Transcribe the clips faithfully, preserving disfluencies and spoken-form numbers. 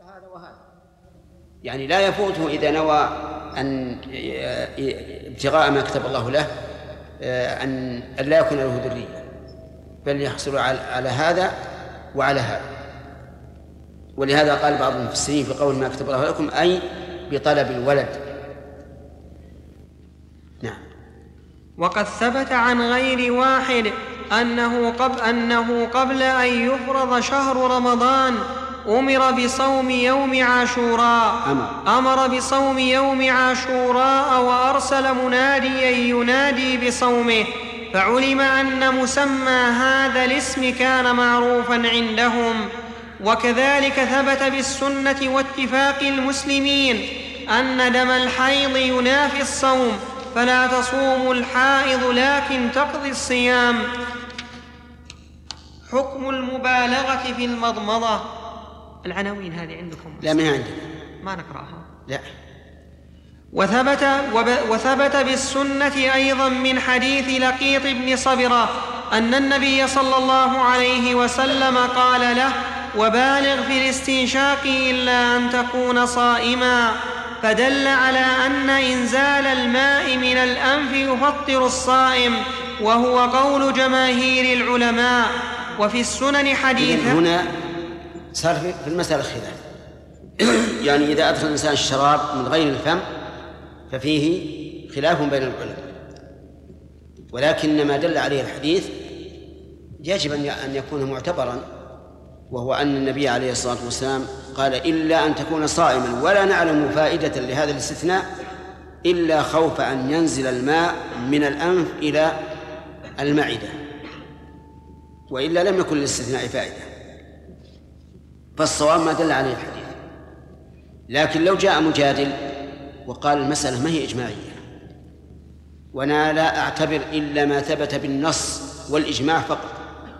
هذا وهذا، يعني لا يفوته إذا نوى أن ابتغاء ما كتب الله له أن لا يكون له ذرية، بل يحصل على هذا وعلى هذا. ولهذا قال بعض المفسرين في قول ما كتب الله لكم أي بطلب الولد. نعم. وقد ثبت عن غير واحد أنه قبل, أنه قبل أن يفرض شهر رمضان أمر بصوم يوم عاشوراء أمر, أمر بصوم يوم عاشوراء وأرسل مناديا ينادي بصومه، فعلم أن مسمى هذا الاسم كان معروفا عندهم. وكذلك ثبت بالسنة واتفاق المسلمين أن دم الحيض ينافي الصوم، فلا تصوم الحائض لكن تقضي الصيام. حكم المبالغة في المضمضة. العناوين هذه عندكم؟ لا، ما عندنا، ما نقرأها. لا. وثبت, وثبت بالسنة أيضا من حديث لقيط بن صبرة أن النبي صلى الله عليه وسلم قال له: وبالغ في الاستنشاق إلا أن تكون صائما، فدل على أن إنزال الماء من الأنف يفطر الصائم، وهو قول جماهير العلماء. وفي السنن حديث. هنا صار في المسألة خلاف، يعني إذا أدخل الإنسان الشراب من غير الفم ففيه خلاف بين العلماء، ولكن ما دل عليه الحديث يجب أن يكون معتبرا، وهو أن النبي عليه الصلاة والسلام قال: إلا أن تكون صائما، ولا نعلم فائدة لهذا الاستثناء إلا خوف أن ينزل الماء من الأنف إلى المعدة، وإلا لم يكن للاستثناء فائدة. فالصواب ما دل عليه الحديث. لكن لو جاء مجادل وقال المسألة ما هي إجماعية، وأنا لا أعتبر إلا ما ثبت بالنص والإجماع فقط،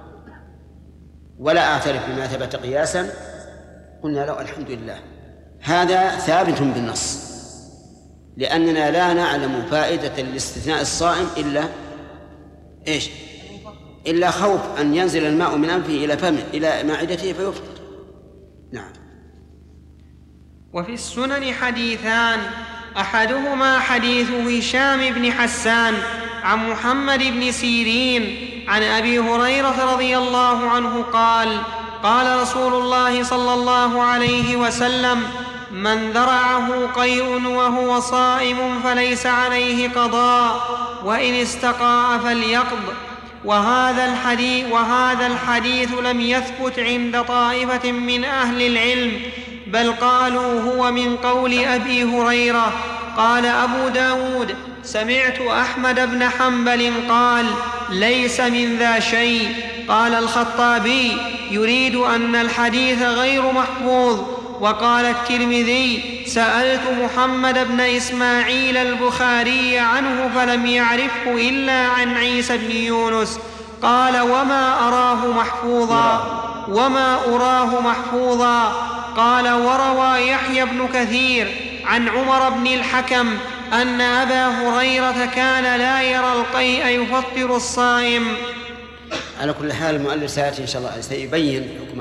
ولا أعترف بما ثبت قياسا، قلنا له: الحمد لله، هذا ثابت بالنص، لأننا لا نعلم فائدة الاستثناء الصائم إلا إيش؟ إلا خوف أن ينزل الماء من أنفه إلى فمه إلى معدته فيفطر. نعم. وفي السنن حديثان، أحدهما حديث هشام بن حسان عن محمد بن سيرين عن أبي هريرة رضي الله عنه قال: قال رسول الله صلى الله عليه وسلم: من ذرعه قيء وهو صائم فليس عليه قضاء، وإن استقاء فليقض. وهذا الحديث, وهذا الحديث لم يثبت عند طائفة من أهل العلم، بل قالوا هو من قول أبي هريرة. قال أبو داود: سمعت أحمد بن حنبل قال: ليس من ذا شيء. قال الخطابي: يريد أن الحديث غير محفوظ. وقال الترمذي: سألت محمد بن إسماعيل البخاري عنه فلم يعرفه إلا عن عيسى بن يونس. قال: وما أراه محفوظا وما أراه محفوظا قال: وروى يحيى بن كثير عن عمر بن الحكم أن أبا هريرة كان لا يرى القيء يفطر الصائم. على كل حال المؤلف سيأتي إن شاء الله سيبين حكم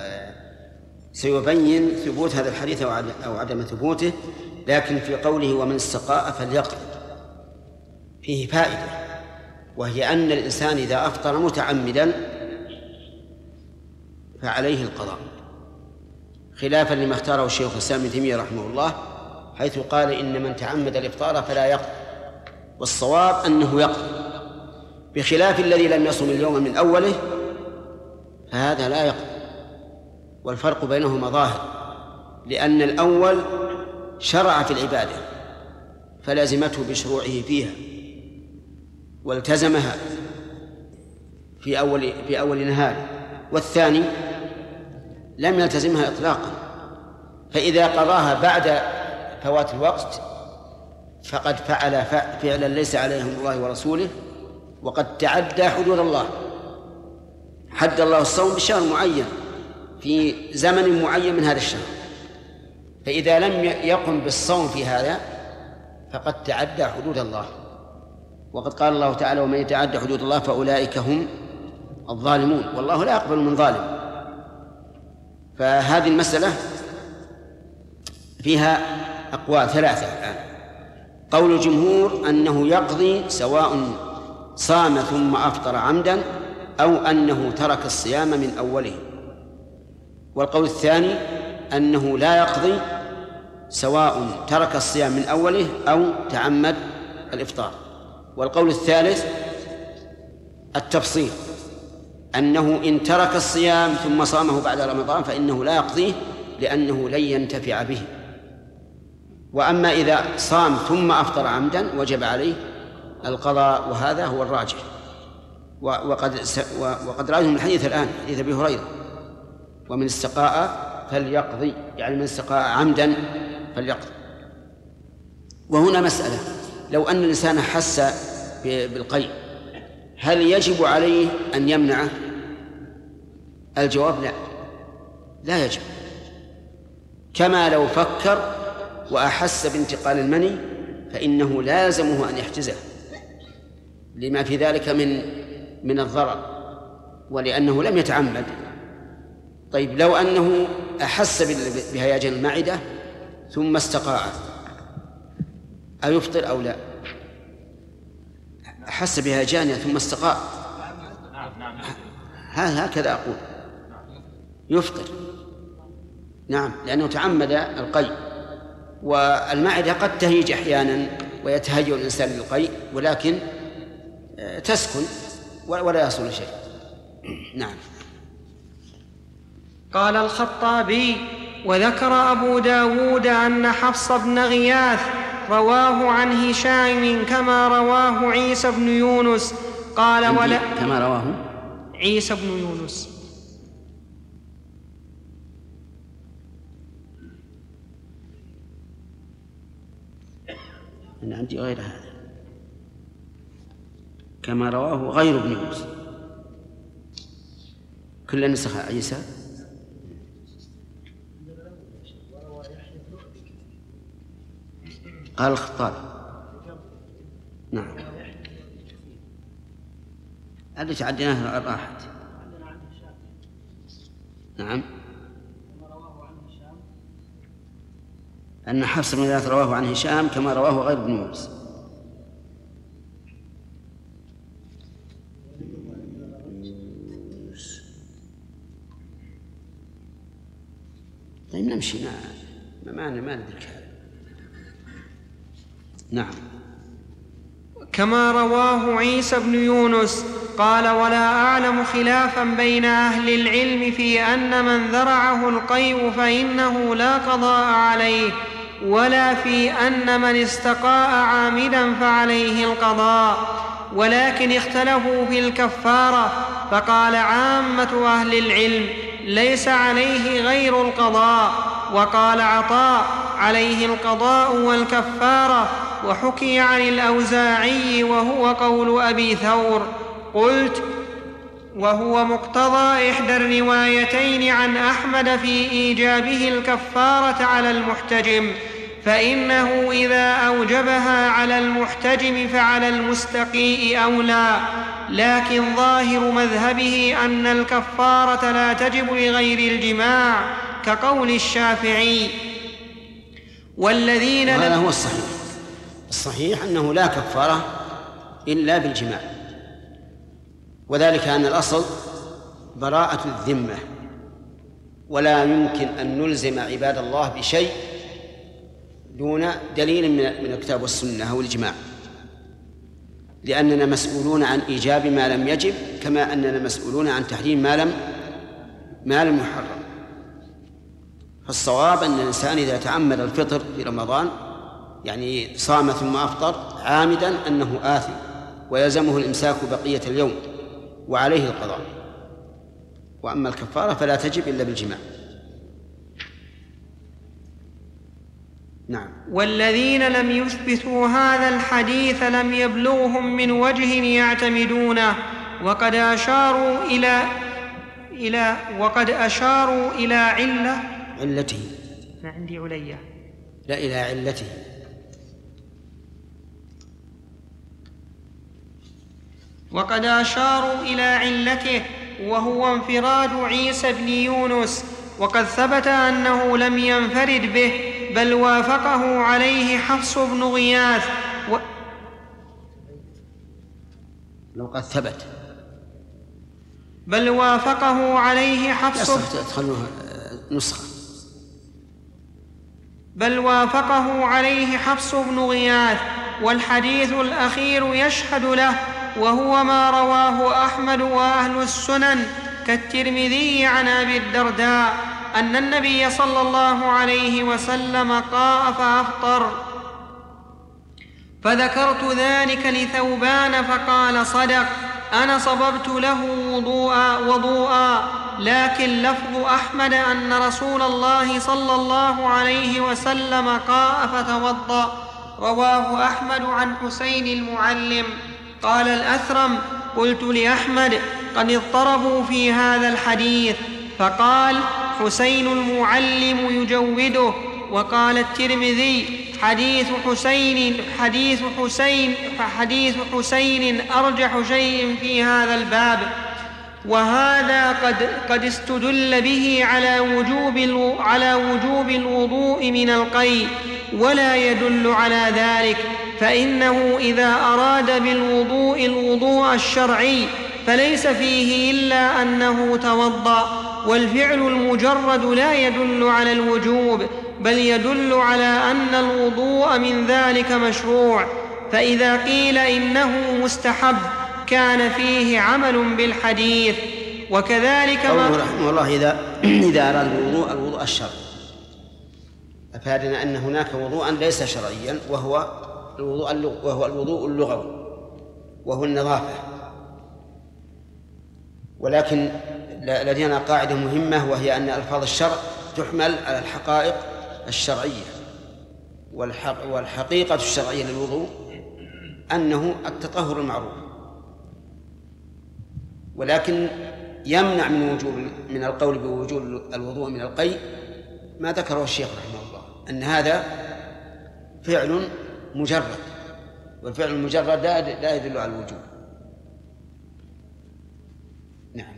سيبين ثبوت هذا الحديث أو عدم ثبوته، لكن في قوله ومن استقاء فليقض فيه فائدة، وهي أن الإنسان إذا أفطر متعمدا فعليه القضاء، خلافا لما اختاره الشيخ الإسلام ابن تيمية رحمه الله، حيث قال إن من تعمد الإفطار فلا يقضي، والصواب أنه يقضي، بخلاف الذي لم يصم اليوم من أوله فهذا لا يقضي. والفرق بينهما ظاهر، لأن الأول شرع في العبادة فلازمته بشروعه فيها والتزمها في أول, في أول نهار، والثاني لم يلتزمها إطلاقا، فإذا قضاها بعد فوات الوقت فقد فعل فعلا ليس عليه من الله ورسوله، وقد تعدى حدود الله. حد الله الصوم بشهر معين في زمن معين من هذا الشهر، فإذا لم يقم بالصوم في هذا فقد تعدى حدود الله، وقد قال الله تعالى: ومن يتعدى حدود الله فأولئك هم الظالمون، والله لا يقبل من ظالم. فهذه المسألة فيها أقوال ثلاثة الآن. قول الجمهور أنه يقضي سواء صام ثم أفطر عمدا أو أنه ترك الصيام من أوله. والقول الثاني أنه لا يقضي سواء ترك الصيام من أوله أو تعمد الإفطار. والقول الثالث التفصيل، أنه إن ترك الصيام ثم صامه بعد رمضان فإنه لا يقضيه لأنه لن ينتفع به. وأما إذا صام ثم أفطر عمدا وجب عليه القضاء، وهذا هو الراجح. وقد وقد رأينا من الحديث الآن حديث أبي هريرة: ومن استقاء فليقضي، يعني من استقاء عمدا فليقضي. وهنا مسألة: لو أن الإنسان حس بالقيء هل يجب عليه أن يمنعه؟ الجواب لا، لا يجب. كما لو فكر وأحس بانتقال المني فإنه لازمه أن يحجزه لما في ذلك من من الضرر، ولأنه لم يتعمد. طيب لو أنه أحس بهيجان المعدة ثم استقاء، أيفطر أو لا؟ أحس بهيجانها ثم استقاء، هكذا أقول يفطر. نعم، لأنه تعمد القيء، والمعدة قد تهيج أحيانا ويتهيأ الإنسان للقيء، ولكن تسكن ولا يصل شيء. نعم. قال الخطابي: وذكر أبو داود أن حفص بن غياث رواه عن هشام كما رواه عيسى بن يونس. قال: ولا كما رواه عيسى بن يونس. أنا عندي غير هذا، كما رواه غير ابن يونس. كل نسخ عيسى. قال الخطابي. نعم، اللي تعديناه راحت. نعم، أن حفص بن غياث رواه عن هشام كما رواه غير ابن يونس. طيب نمشي، ما ما ما ندرك هذا. نعم. كما رواه عيسى بن يونس. قال: ولا أعلم خلافا بين أهل العلم في أن من ذرعه القيء فإنه لا قضاء عليه، ولا في أن من استقاء عامدا فعليه القضاء، ولكن اختلفوا في الكفارة، فقال عامة أهل العلم: ليس عليه غير القضاء. وقال عطاء: عليه القضاء والكفارة. وحكي عن الأوزاعي وهو قول أبي ثور. قلت: وهو مقتضى إحدى الروايتين عن أحمد في إيجابه الكفارة على المحتجم، فإنه إذا أوجبها على المحتجم فعلى المستقيء أولى، لكن ظاهر مذهبه أن الكفارة لا تجب لغير الجماع كقول الشافعي. والذين هذا هو الصحيح. الصحيح أنه لا كفارة إلا بالجماع، وذلك أن الأصل براءة الذمة، ولا يمكن أن نلزم عباد الله بشيء دون دليل من الكتاب والسنة أو الإجماع، لأننا مسؤولون عن إيجاب ما لم يجب كما أننا مسؤولون عن تحريم ما لم ما لم يحرم. فالصواب أن الإنسان إذا تعمد الفطر في رمضان، يعني صام ثم أفطر عامدا، أنه آثم ويلزمه الإمساك بقية اليوم وعليه القضاء. وأما الكفارة فلا تجب إلا بالجماع. نعم. والذين لم يثبتوا هذا الحديث لم يبلغهم من وجه يعتمدونه، وقد أشاروا إلى إلى وقد أشاروا إلى علة علته. ما عندي علية. لا، إلى علته. وقد أشاروا إلى علته وهو انفراد عيسى بن يونس، وقد ثبت أنه لم ينفرد به، بل وافقه عليه حفص بن غياث و... لو قد ثبت بل وافقه عليه حفص تخلوها نسخة بل وافقه عليه حفص بن غياث. والحديث الأخير يشهد له، وهو ما رواه أحمد وأهل السنن كالترمذي عن أبي الدرداء أن النبي صلى الله عليه وسلم قاء فأفطر، فذكرت ذلك لثوبان فقال صدق، أنا صببت له وضوءا وضوءا لكن لفظ أحمد أن رسول الله صلى الله عليه وسلم قاء فتوضأ. رواه أحمد عن حسين المعلم. قال الأثرم: قلت لأحمد: قد اضطربوا في هذا الحديث، فقال: حسين المعلم يجوده. وقال الترمذي: حديث حسين حديث حسين فحديث حسين أرجح شيء في هذا الباب. وهذا قد قد استدل به على وجوب على وجوب الوضوء من القيء، ولا يدل على ذلك، فإنه إذا أراد بالوضوء الوضوء الشرعي فليس فيه إلا أنه توضأ، والفعل المجرد لا يدل على الوجوب، بل يدل على أن الوضوء من ذلك مشروع. فإذا قيل إنه مستحب كان فيه عمل بالحديث. وكذلك ما رحمه الله إذا إذا أراد الوضوء الوضوء الشرعي أفادنا أن هناك وضوءا ليس شرعيا، وهو الوضوء وهو الوضوء اللغوي، وهو النظافة. ولكن لدينا قاعدة مهمة، وهي أن ألفاظ الشرع تحمل على الحقائق الشرعية، والحقيقة الشرعية للوضوء أنه التطهر المعروف، ولكن يمنع من وجوب من القول بوجوب الوضوء من القيء ما ذكره الشيخ رحمه الله، أن هذا فعل مجرد، والفعل المجرد لا يدل على الوجوب. نعم.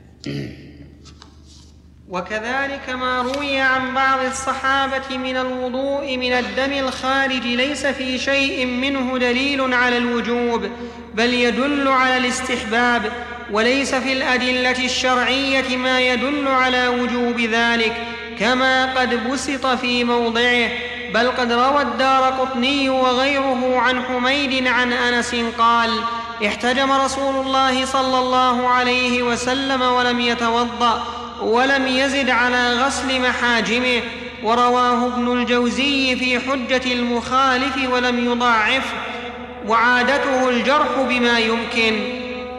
وكذلك ما روي عن بعض الصحابة من الوضوء من الدم الخارج ليس في شيء منه دليل على الوجوب، بل يدل على الاستحباب، وليس في الأدلة الشرعية ما يدل على وجوب ذلك، كما قد بسط في موضعه. بل قد روى الدارقطني وغيره عن حميد عن أنس قال: احتجم رسول الله صلى الله عليه وسلم ولم يتوضأ، ولم يزد على غسل محاجمه. ورواه ابن الجوزي في حجة المخالف ولم يضعفه، وعادته الجرح بما يمكن.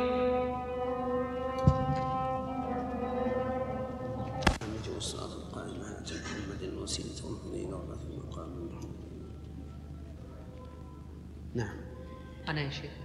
نعم. أنا يا شيخ.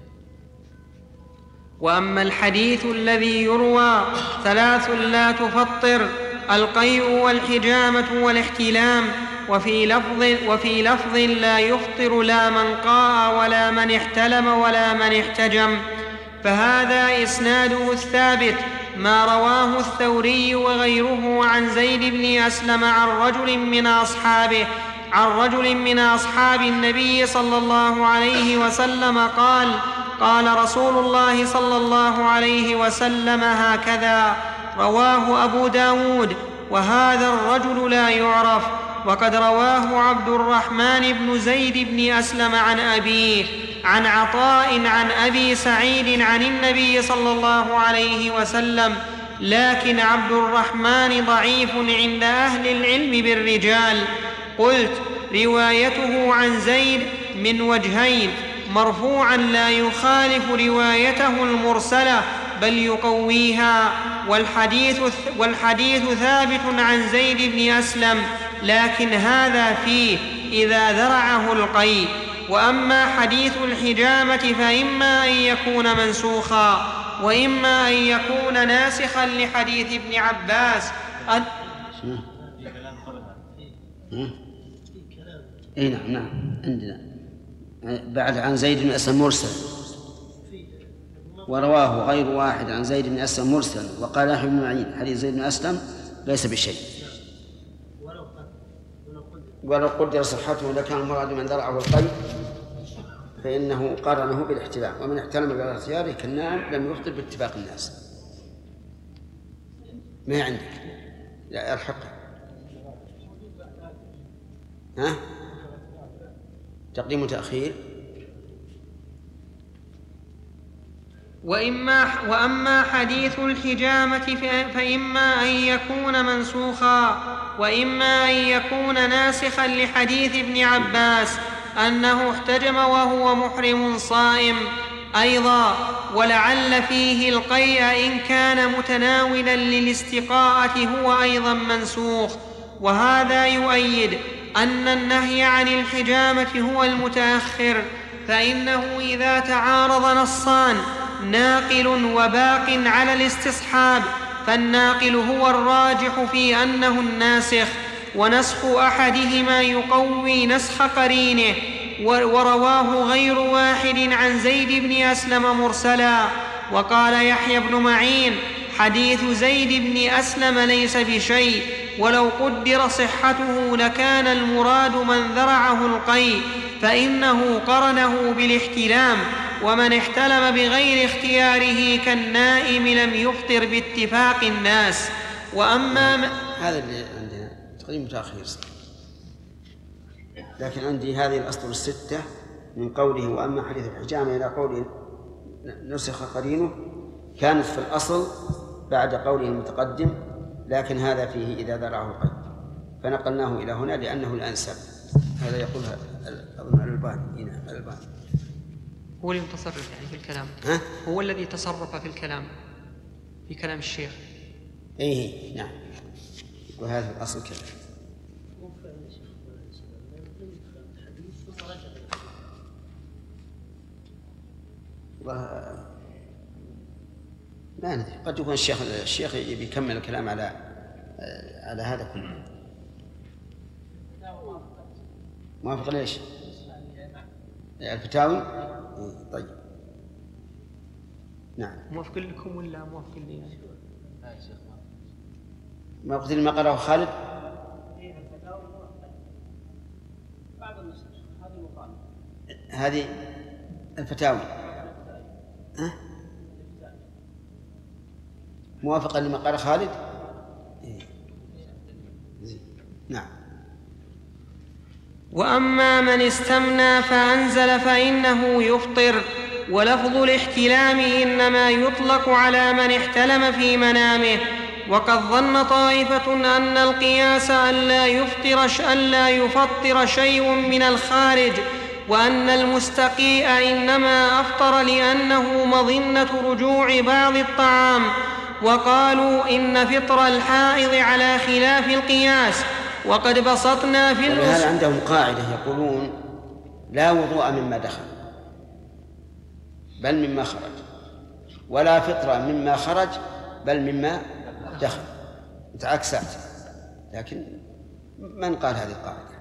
وأما الحديث الذي يروى ثلاث لا تفطر: القيء والحجامة والاحتلام، وفي لفظ, وفي لفظ لا يفطر لا من قاء ولا من احتلم ولا من احتجم، فهذا إسناده الثابت ما رواه الثوري وغيره عن زيد بن أسلم عن رجل من أصحابه عن رجل من أصحاب النبي صلى الله عليه وسلم قال: قال رسول الله صلى الله عليه وسلم هكذا. رواه أبو داود، وهذا الرجل لا يعرف. وقد رواه عبد الرحمن بن زيد بن أسلم عن أبيه عن عطاء عن أبي سعيد عن النبي صلى الله عليه وسلم، لكن عبد الرحمن ضعيف عند أهل العلم بالرجال. قلت: روايته عن زيد من وجهين: مرفوعا لا يخالف روايته المرسلة بل يقويها، والحديث, والحديث ثابت عن زيد بن أسلم، لكن هذا فيه إذا ذرعه القيء. وأما حديث الحجامة فإما أن يكون منسوخا، وإما أن يكون ناسخا لحديث ابن عباس. أن... اي نعم نعم عندنا بعد عن زيد بن أسلم مرسل، ورواه غير واحد عن زيد بن أسلم مرسل، وقال يحيى بن معين حديث زيد بن أسلم ليس بشيء. ولو قدر صحته لكان المراد من درعه القيء فإنه قارنه بالاحتلام، ومن احتلم بغير اختياره كالنائم لم يفطر باتفاق الناس. ما عندك؟ لا الحقها. ها؟ تقديم وتأخير. وإما وأما حديث الحجامة فإما أن يكون منسوخا وإما أن يكون ناسخا لحديث ابن عباس أنه احتجم وهو محرم صائم أيضا، ولعل فيه القيء إن كان متناولا للاستقاءة هو أيضا منسوخ. وهذا يؤيد أن النهي عن الحجامة هو المتأخر، فإنه إذا تعارض نصان ناقل وباق على الاستصحاب فالناقل هو الراجح في أنه الناسخ، ونسخ أحدهما يقوي نسخ قرينه. ورواه غير واحد عن زيد بن أسلم مرسلا. وقال يحيى بن معين حديث زيد بن أسلم ليس بشيء، ولو قدر صحته لكان المراد من ذرعه القيء، فإنه قرنه بالاحتلام، ومن احتلم بغير اختياره كالنائم لم يفطر باتفاق الناس. وأما م... هذا اللي عندنا تقديم متأخير، لكن عندي هذه الأسطر الستة من قوله وأما حديث الحجامة إلى قوله نسخ قرينه كانت في الأصل بعد قوله المتقدم، لكن هذا فيه إذا ذرعه القيء فنقلناه إلى هنا لأنه الأنسب. هذا يقولها أظن الألباني. هنا الألباني هو اللي متصرف يعني في الكلام. ها؟ هو الذي تصرف في الكلام في كلام الشيخ. إيه نعم، وهذا الأصل كذا. ما ندري، قد يكون الشيخ الشيخ يكمل الكلام على على هذا كله. موافق ليش؟ الفتاوي. طيب نعم. موافق لكم ولا موافق لي؟ ما قلت لي ما قرأه خالد؟ هذه الفتاوي ها؟ موافقا لما قال خالد؟ نعم. وأما من استمنى فأنزل فإنه يفطر. ولفظ الاحتلام إنما يطلق على من احتلم في منامه. وقد ظن طائفة أن القياس أن لا يفطر, أن لا يفطر شيء من الخارج، وأن المستقيء إنما أفطر لأنه مظنة رجوع بعض الطعام، وقالوا إن فطر الحائض على خلاف القياس. وقد بسطنا في الأصول. ولهذا عندهم قاعدة يقولون لا وضوء مما دخل بل مما خرج، ولا فطر مما خرج بل مما دخل، متعاكسات. لكن من قال هذه القاعدة؟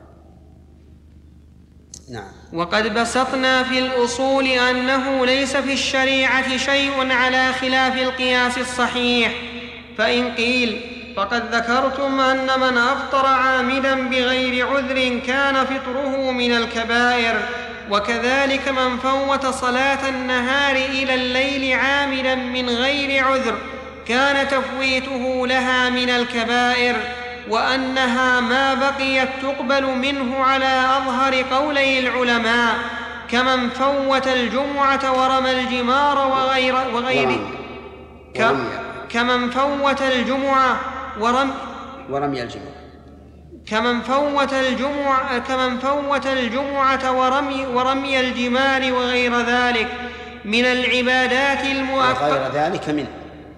نعم. وقد بسطنا في الأصول أنه ليس في الشريعة شيء على خلاف القياس الصحيح. فإن قيل فقد ذكرتم أن من أفطر عامدا بغير عذر كان فطره من الكبائر، وكذلك من فوت صلاة النهار إلى الليل عامدا من غير عذر كان تفويته لها من الكبائر، وأنها ما بقيت تقبل منه على أظهر قولي العلماء، كمن فوت الجمعة ورمى الجمار وغير وغيره كمن فوت الجمعة ورمى ورمي الجمار كمن فوت الجمعة كمن فوت الجمعة ورمي ورمي الجمار وغير ذلك من العبادات المؤقتة وغير ذلك من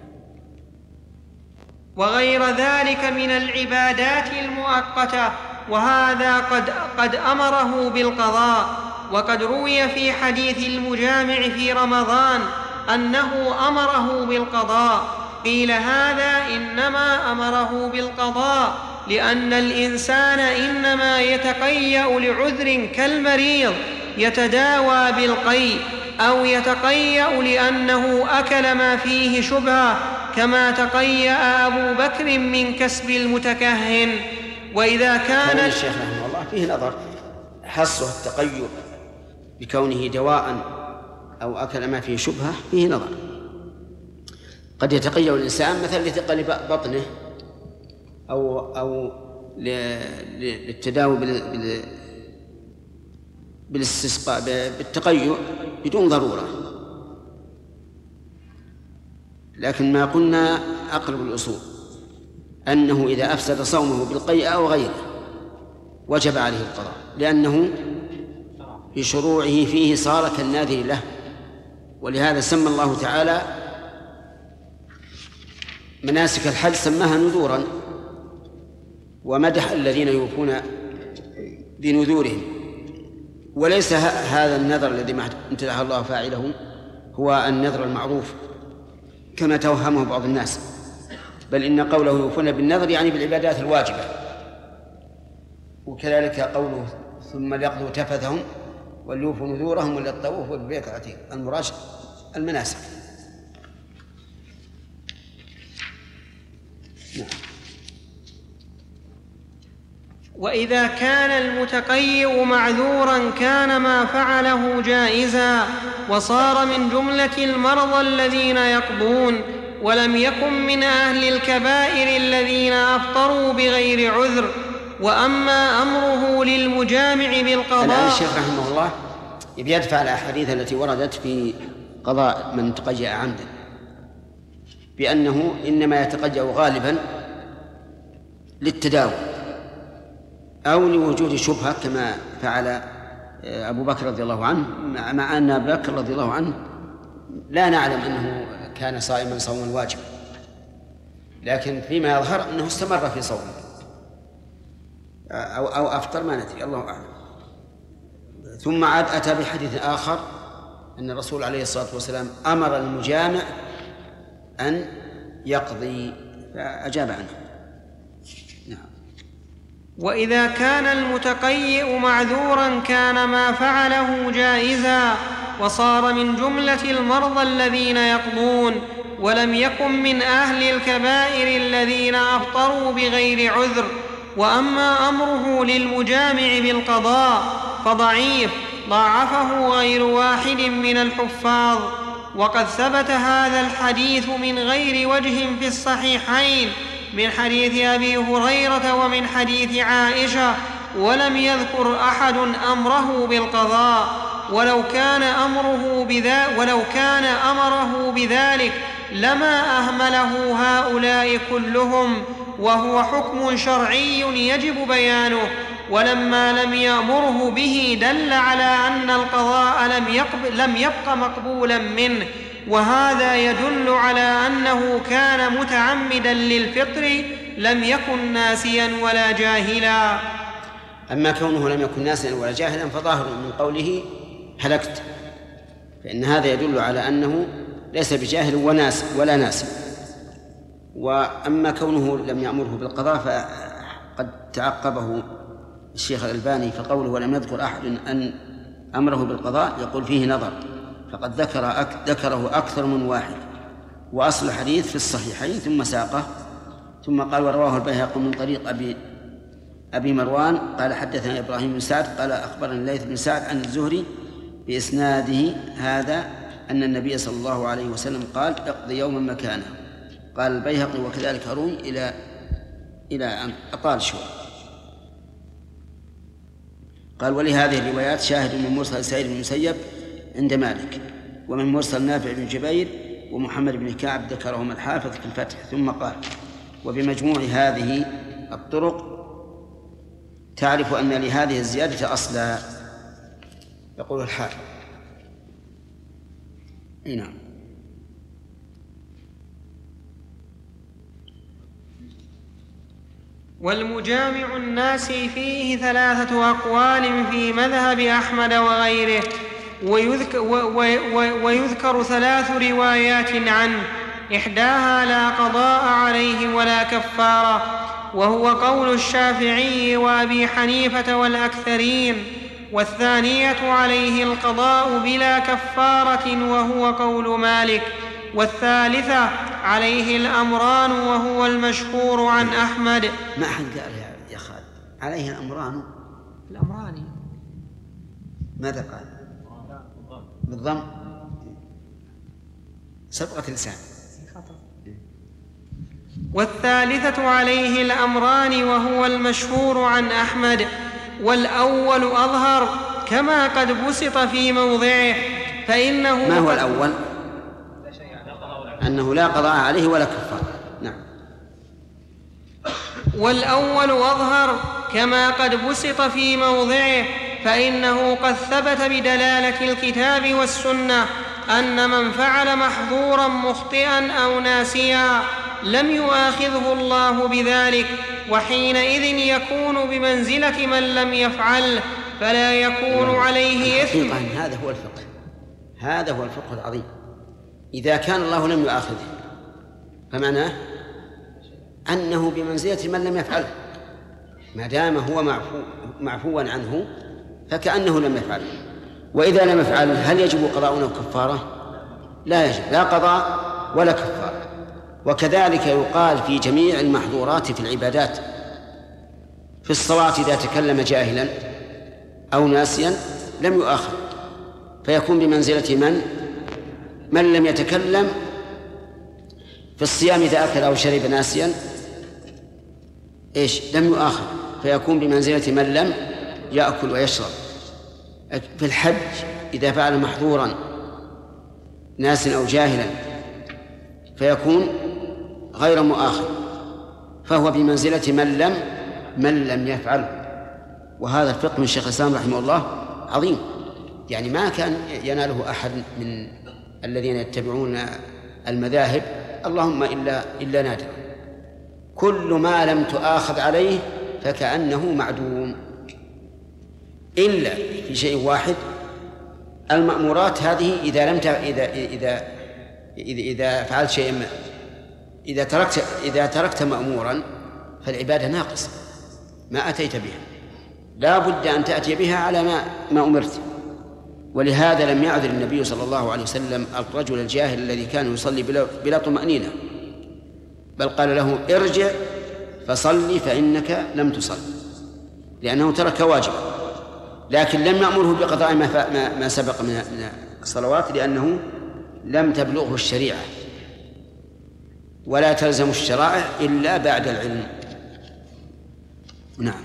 وغير ذلك من العبادات المؤقتة، وهذا قد قد أمره بالقضاء. وقد روي في حديث المجامع في رمضان أنه أمره بالقضاء. قيل هذا إنما أمره بالقضاء لأن الإنسان إنما يتقيأ لعذر كالمريض يتداوى بالقيء، أو يتقيأ لأنه أكل ما فيه شبهة كما تقيأ أبو بكر من كسب المتكهن. وإذا كان الشيخ رحمه الله فيه نظر. حصه التقيؤ بكونه دواء أو أكل ما فيه شبهة فيه نظر. قد يتقيأ الإنسان مثلا لثقل بطنه أو أو للتداوي بالاستسقاء بالتقيؤ بدون ضرورة. لكن ما قلنا أقرب الأصول أنه إذا أفسد صومه بالقيء أو غيره وجب عليه القضاء، لأنه بشروعه فيه صار كالناذر له. ولهذا سمى الله تعالى مناسك الحج سماها نذورا، ومدح الذين يوفون بنذورهم. وليس هذا النذر الذي امتدح الله فاعله هو النذر المعروف كما توهمه بعض الناس، بل إن قوله يوفون بالنذر يعني بالعبادات الواجبة. وكذلك قوله ثم ليقضوا تفثهم وليوفوا نذورهم وليطوفوا بالبيت العتيق، المراد المناسك. نعم. وإذا كان المتقيئ معذورا كان ما فعله جائزا، وصار من جملة المرضى الذين يقضون، ولم يكن من أهل الكبائر الذين أفطروا بغير عذر. وأما أمره للمجامع بالقضاء. الآن الشيخ رحمه الله يدفع الأحاديث التي وردت في قضاء من تقيأ عمدا بأنه إنما يتقيأ غالبا للتداوي أو لوجود شبهة كما فعل أبو بكر رضي الله عنه، مع أن أبو بكر رضي الله عنه لا نعلم أنه كان صائما صوما واجبا، لكن فيما يظهر أنه استمر في صومه أو, أو أفطر، ما ندري، الله أعلم. ثم عاد أتى بحديث آخر أن الرسول عليه الصلاة والسلام أمر المجامع أن يقضي فأجاب عنه. نعم. وإذا كان المتقيئ معذورا كان ما فعله جائزا، وصار من جملة المرضى الذين يقضون، ولم يكن من أهل الكبائر الذين أفطروا بغير عذر. وأما أمره للمجامع بالقضاء فضعيف، ضاعفه غير واحد من الحفاظ. وقد ثبت هذا الحديث من غير وجه في الصحيحين من حديث أبي هريرة ومن حديث عائشة، ولم يذكر أحد أمره بالقضاء. ولو كان أمره بذلك ولو كان أمره بذلك لما أهمله هؤلاء كلهم، وهو حكم شرعي يجب بيانه. ولما لم يأمره به دل على أن القضاء لم, لم يبق مقبولا منه، وهذا يدل على أنه كان متعمدا للفطر لم يكن ناسيا ولا جاهلا. أما كونه لم يكن ناسيا ولا جاهلا فظاهر من قوله هلكت، فإن هذا يدل على أنه ليس بجاهل وناس ولا ناس. وأما كونه لم يأمره بالقضاء فقد تعقبه الشيخ الألباني فقوله ولم يذكر أحد أن أمره بالقضاء يقول فيه نظر، فقد ذكر أك ذكره أكثر من واحد. وأصل الحديث في الصحيحين ثم ساقه ثم قال ورواه البيهقي من طريق أبي أبي مروان قال حدثنا إبراهيم بن سعد قال أخبرنا الليث بن سعد عن الزهري بإسناده هذا أن النبي صلى الله عليه وسلم قال اقضي يوما مكانه. قال البيهقي وكذلك روي إلى إلى أن أطال شوي. قال ولهذه الروايات شاهد من مرسل سعيد بن المسيب عند مالك، ومن مرسل نافع بن جبير ومحمد بن كعب ذكرهما الحافظ في الفتح. ثم قال وبمجموع هذه الطرق تعرف أن لهذه الزيادة أصلا. يقول الحافظ اي نعم. والمجامع الناس فيه ثلاثة أقوال في مذهب أحمد وغيره، ويذكر, ويذكر ثلاث روايات عنه، إحداها لا قضاء عليه ولا كفارة، وهو قول الشافعي وأبي حنيفة والأكثرين، والثانية عليه القضاء بلا كفارة وهو قول مالك، والثالثة عليه الأمران وهو المشهور عن أحمد. ما أحد قال يا خالد عليه الأمران الأمراني. ماذا قال؟ بالضم سبقة اللسان. والثالثة عليه الأمران وهو المشهور عن أحمد، والأول أظهر كما قد بسط في موضعه، فإنه ما هو الأول؟ أنه لا قضاء عليه ولا كفارة. نعم. والأول أظهر كما قد بسط في موضعه، فإنه قد ثبت بدلالة الكتاب والسنة أن من فعل محظورا مخطئا أو ناسيا لم يؤاخذه الله بذلك، وحينئذ يكون بمنزلة من لم يفعل، فلا يكون عليه إثم. هذا هو الفقه، هذا هو الفقه العظيم. إذا كان الله لم يؤاخذه فمعناه أنه بمنزلة من لم يفعله، ما دام هو معفو معفوا عنه فكأنه لم يفعله. وإذا لم يفعل هل يجب قضاء أو كفارة؟ لا يجب، لا قضاء ولا كفارة. وكذلك يقال في جميع المحظورات في العبادات. في الصلاة إذا تكلم جاهلا أو ناسيا لم يؤاخذ، فيكون بمنزلة من من لم يتكلم. في الصيام إذا أكل أو شرب ناسيا إيش لم يؤاخذ، فيكون بمنزلة من لم يأكل ويشرب. في الحج إذا فعل محظورا ناسيا أو جاهلا فيكون غير مؤاخذ، فهو بمنزلة من لم من لم يفعله. وهذا الفقه من شيخ الإسلام رحمه الله عظيم، يعني ما كان يناله أحد من الذين يتبعون المذاهب اللهم إلا إلا نادرا. كل ما لم تؤاخذ عليه فكأنه معدوم، إلا في شيء واحد: المأمورات هذه إذا لم ت... إذا إذا إذا إذا فعلت شيئا ما، إذا تركت إذا تركت مأمورا فالعبادة ناقصة، ما أتيت بها، لا بد أن تأتي بها على ما ما أمرت. ولهذا لم يعذر النبي صلى الله عليه وسلم الرجل الجاهل الذي كان يصلي بلا, بلا طمأنينة، بل قال له: ارجع فصلي فإنك لم تصل، لأنه ترك واجبا. لكن لم يأمره بقضاء ما, ما سبق من الصلوات، لأنه لم تبلغه الشريعة، ولا تلزم الشرائع إلا بعد العلم. نعم.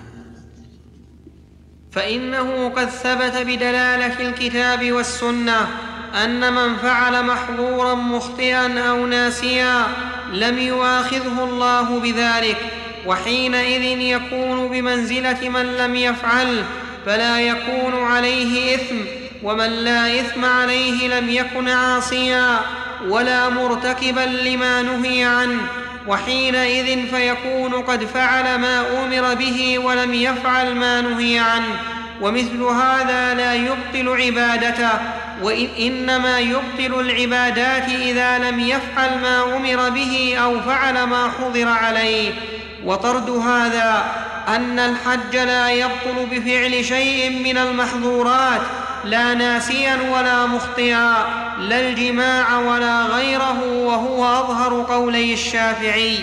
فإنه قد ثبت بدلالة الكتاب والسنة أن من فعل محظورا مخطئا أو ناسيا لم يؤاخذه الله بذلك، وحينئذ يكون بمنزلة من لم يفعل، فلا يكون عليه إثم. ومن لا إثم عليه لم يكن عاصيا ولا مرتكبا لما نهي عنه، وحينئذ فيكون قد فعل ما أمر به ولم يفعل ما نهي عنه. ومثل هذا لا يبطل عبادته، وإنما يبطل العبادات إذا لم يفعل ما أمر به أو فعل ما حضر عليه. وطرد هذا أن الحج لا يبطل بفعل شيء من المحظورات، لا ناسيا ولا مخطئا، لا الجماع ولا غيره، وهو أظهر قولي الشافعي.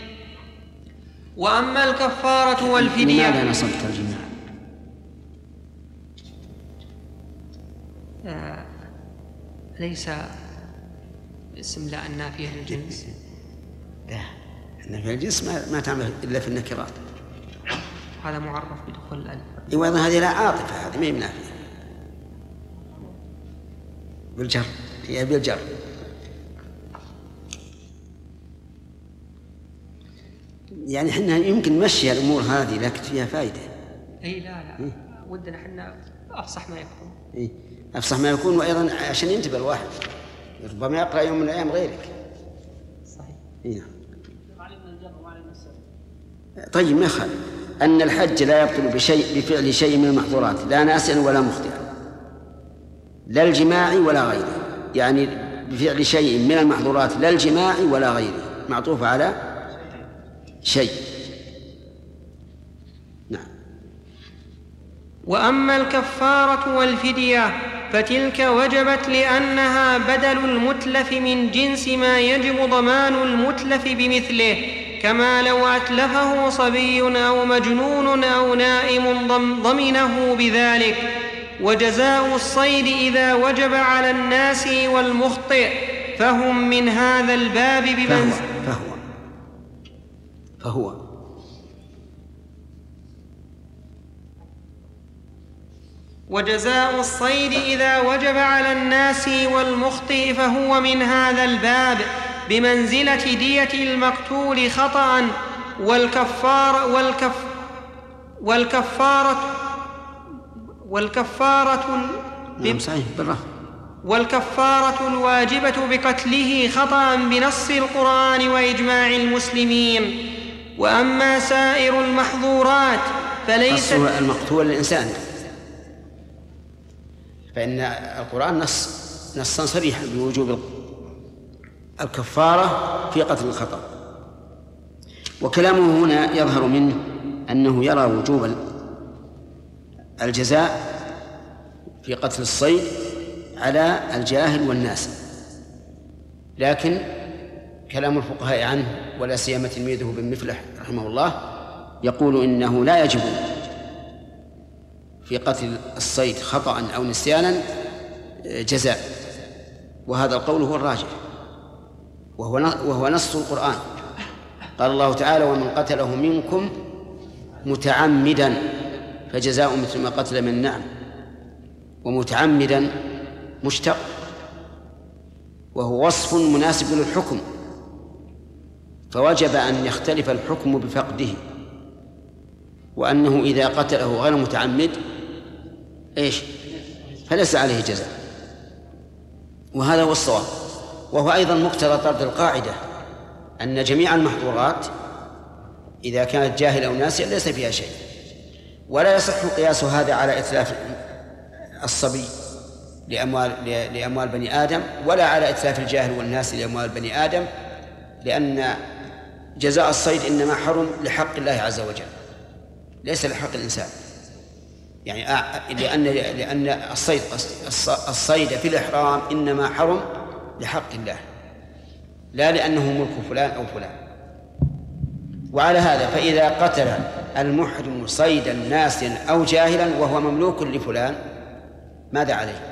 وأما الكفارة والفدية. لماذا نصبت الجماع؟ آه ليس اسم لا النافية للجنس. لا، النافية للجنس ما, ما تعمل إلا في النكرات. هذا معرف بدخول الألف. إيوه، هذه لا عاطفة، هذه ما هي نافية. بالجر، هي بالجر. يعني حنا يمكن نمشي الأمور هذه، لكن فيها فائدة. أي لا لا إيه؟ ودنا حنا أفصح ما يكون. إيه؟ أفصح ما يكون، وأيضا عشان ينتبه الواحد، ربما يقرأ يوم من الأيام غيرك. صحيح. إيه؟ طيب، ما يخالف أن الحج لا يبطل بشيء بفعل شيء من المحظورات، لا ناسيا ولا مخطئا، لا الجماع ولا غيره. يعني بفعل شيء من المحظورات، لا الجماع ولا غيره، معطوف على شيء. نعم. وأما الكفارة والفدية فتلك وجبت لأنها بدل المتلف من جنس ما يجب ضمان المتلف بمثله، كما لو أتلفه صبي أو مجنون أو نائم ضمنه بذلك. وجزاء الصيد إذا وجب على الناس والمخطئ فهم من هذا الباب بمنزل فهو فهو, فهو وجزاء الصيد إذا وجب على الناس والمخطئ فهو من هذا الباب بمنزلة دية المقتول خطأ. والكفار والكف والكفارة والكفارة نعم صحيح بالله والكفارة الواجبة بقتله خطأ بنص القرآن وإجماع المسلمين. وأما سائر المحظورات فليست المقتول الإنسان، فإن القرآن نص نصا صريحا بوجوب الكفارة في قتل الخطأ. وكلامه هنا يظهر منه أنه يرى وجوب الجزاء في قتل الصيد على الجاهل والناس، لكن كلام الفقهاء عنه ولا سيما تلميذه بن مفلح رحمه الله يقول إنه لا يجب في قتل الصيد خطأ أو نسيانا جزاء، وهذا القول هو الراجح وهو وهو نص القرآن. قال الله تعالى: ومن قتله منكم متعمدا فجزاء مثل ما قتل من النعم. ومتعمدا مشتق وهو وصف مناسب للحكم، فوجب أن يختلف الحكم بفقده، وأنه إذا قتله غير متعمد إيش فليس عليه جزاء، وهذا هو الصواب. وهو أيضا مقتضى طرد القاعدة أن جميع المحظورات إذا كانت جاهل أو ناسيا ليس فيها شيء، ولا يصح قياس هذا على إتلاف الصبي لأموال, لأموال بني آدم، ولا على إتلاف الجاهل والناس لأموال بني آدم، لأن جزاء الصيد إنما حرم لحق الله عز وجل ليس لحق الإنسان. يعني لأن لأن الصيد الصيد في الإحرام إنما حرم لحق الله لا لأنه ملك فلان أو فلان. وعلى هذا فإذا قتل المحرم صيدا ناسيا أو جاهلا وهو مملوك لفلان ماذا عليه؟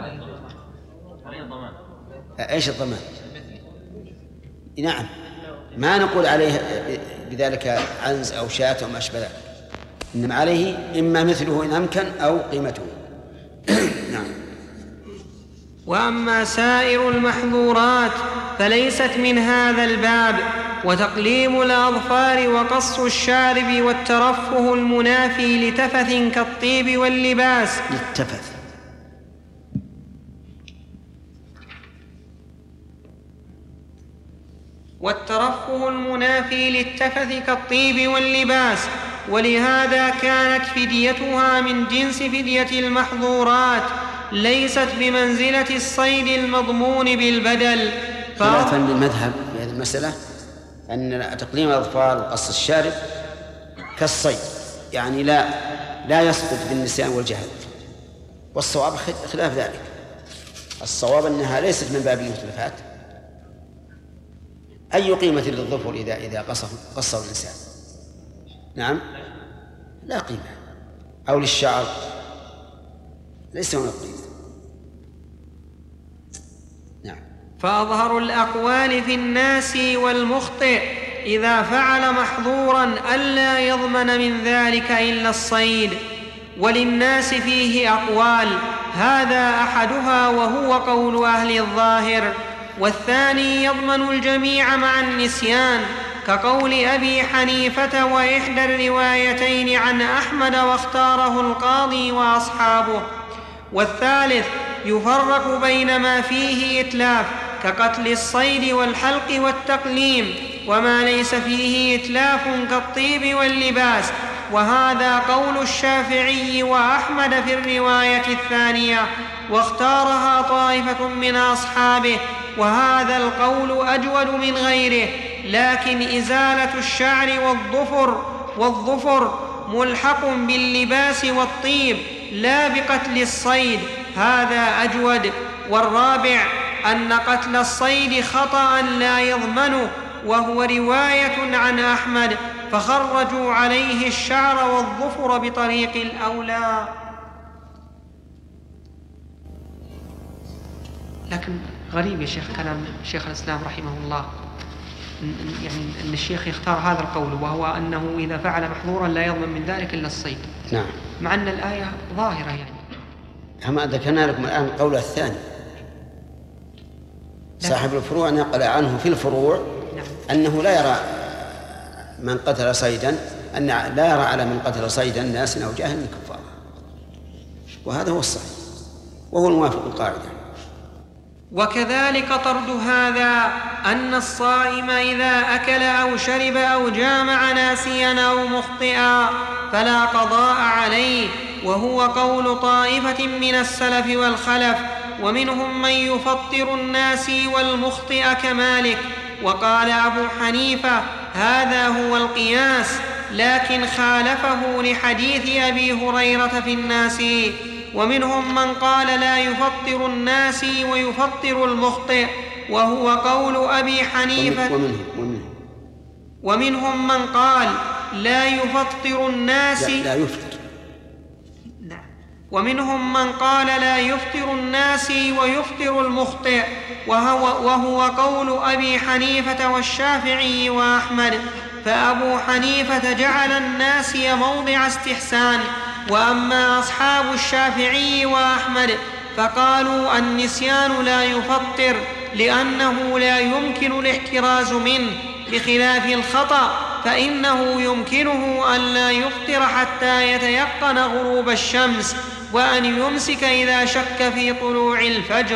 ايش الضمان؟ نعم، ما نقول عليه بذلك عنز او شاة او ما اشبه ذلك، انما عليه اما مثله ان امكن او قيمته. نعم. واما سائر المحظورات فليست من هذا الباب، وتقليم الاظفار وقص الشارب والترفه المنافي لتفث كالطيب واللباس. للتفث والترفه المنافي للتفث كالطيب واللباس، ولهذا كانت فديتها من جنس فدية المحظورات ليست بمنزلة الصيد المضمون بالبدل. خلافا للمذهب في هذه المسألة أن تقليم الأظفار وقص الشارب كالصيد، يعني لا لا يسقط بالنسيان والجهل، والصواب خلاف ذلك. الصواب أنها ليست من باب المختلفات. أي قيمة للظفر إذا إذا قصه قصه الإنسان؟ نعم لا قيمة. أو للشعر ليس هناك قيمة. نعم. فأظهر الأقوال في الناس والمخطئ إذا فعل محظورا ألا يضمن من ذلك إلا الصيد، وللناس فيه أقوال، هذا أحدها وهو قول أهل الظاهر، والثاني يضمن الجميع مع النسيان كقول أبي حنيفة وإحدى الروايتين عن أحمد واختاره القاضي وأصحابه. والثالث يفرق بين ما فيه إتلاف كقتل الصيد والحلق والتقليم، وما ليس فيه إتلاف كالطيب واللباس، وهذا قول الشافعي وأحمد في الرواية الثانية، واختارها طائفة من أصحابه، وهذا القول أجود من غيره. لكن إزالة الشعر والظفر والظفر ملحق باللباس والطيب لا بقتل الصيد، هذا أجود. والرابع أن قتل الصيد خطأ لا يضمنه، وهو رواية عن أحمد، فخرجوا عليه الشعر والظفر بطريق الأولى. لكن غريب يا شيخ كلام شيخ الإسلام رحمه الله، يعني أن الشيخ يختار هذا القول، وهو أنه إذا فعل محظورا لا يضمن من ذلك إلا الصيد. نعم. مع أن الآية ظاهرة يعني. كما ذكرنا لكم الآن القول الثاني، صاحب الفروع نقل عنه في الفروع نعم. أنه لا يرى من قتل صيدا، أن لا يرى على من قتل صيدا ناس أو جاهل كفارة، وهذا هو الصحيح وهو الموافق القاعدة. وكذلك طرد هذا أن الصائم إذا أكل أو شرب أو جامع ناسيا أو مخطئا فلا قضاء عليه، وهو قول طائفة من السلف والخلف، ومنهم من يفطر الناسي والمخطئ كمالك. وقال أبو حنيفة هذا هو القياس، لكن خالفه لحديث أبي هريرة في الناسي. ومنهم من قال لا يفطر الناسي ويفطر المخطئ، وهو قول أبي حنيفة. ومنهم, ومنهم. ومنهم من قال لا يفطر الناسي لا, لا يفطر. لا. ومنهم من قال لا يفطر الناسي ويفطر المخطئ، وهو, وهو قول أبي حنيفة والشافعي وأحمد. فأبو حنيفة جعل الناسي موضع استحسان، وأما أصحاب الشافعي وأحمد فقالوا النسيان لا يفطر لأنه لا يمكن الاحتراز منه، بخلاف الخطأ فإنه يمكنه أن لا يفطر حتى يتيقن غروب الشمس، وأن يمسك إذا شك في طلوع الفجر.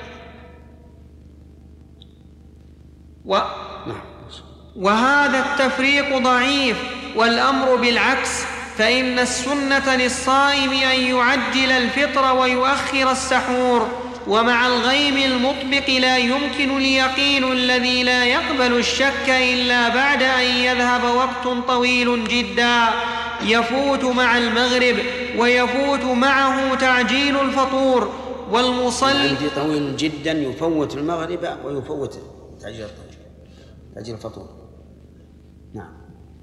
و... وهذا التفريق ضعيف، والأمر بالعكس، فإن السنة للصائم أن يعجل الفطر ويؤخر السحور، ومع الغيم المطبق لا يمكن اليقين الذي لا يقبل الشك إلا بعد أن يذهب وقت طويل جدا يفوت مع المغرب ويفوت معه تعجيل الفطور. والمصلي عندي طويل جدا يفوت المغرب ويفوت تعجيل الفطور. نعم.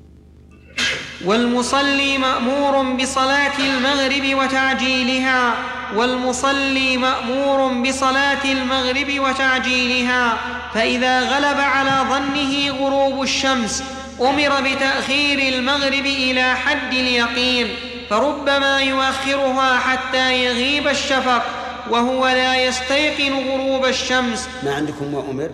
والمصلي مأمور بصلاة المغرب وتعجيلها والمصلي مأمور بصلاة المغرب وتعجيلها فإذا غلب على ظنه غروب الشمس أمر بتأخير المغرب إلى حد اليقين، فربما يؤخرها حتى يغيب الشفق وهو لا يستيقن غروب الشمس. ما عندكم وأمر؟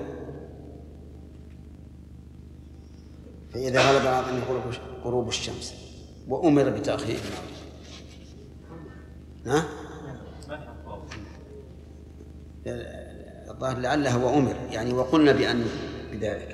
فإذا غلب على ظنه غروب الشمس وأمر بتأخير المغرب. ها؟ الظاهر لعله وأمر يعني وقلنا بأن بذلك.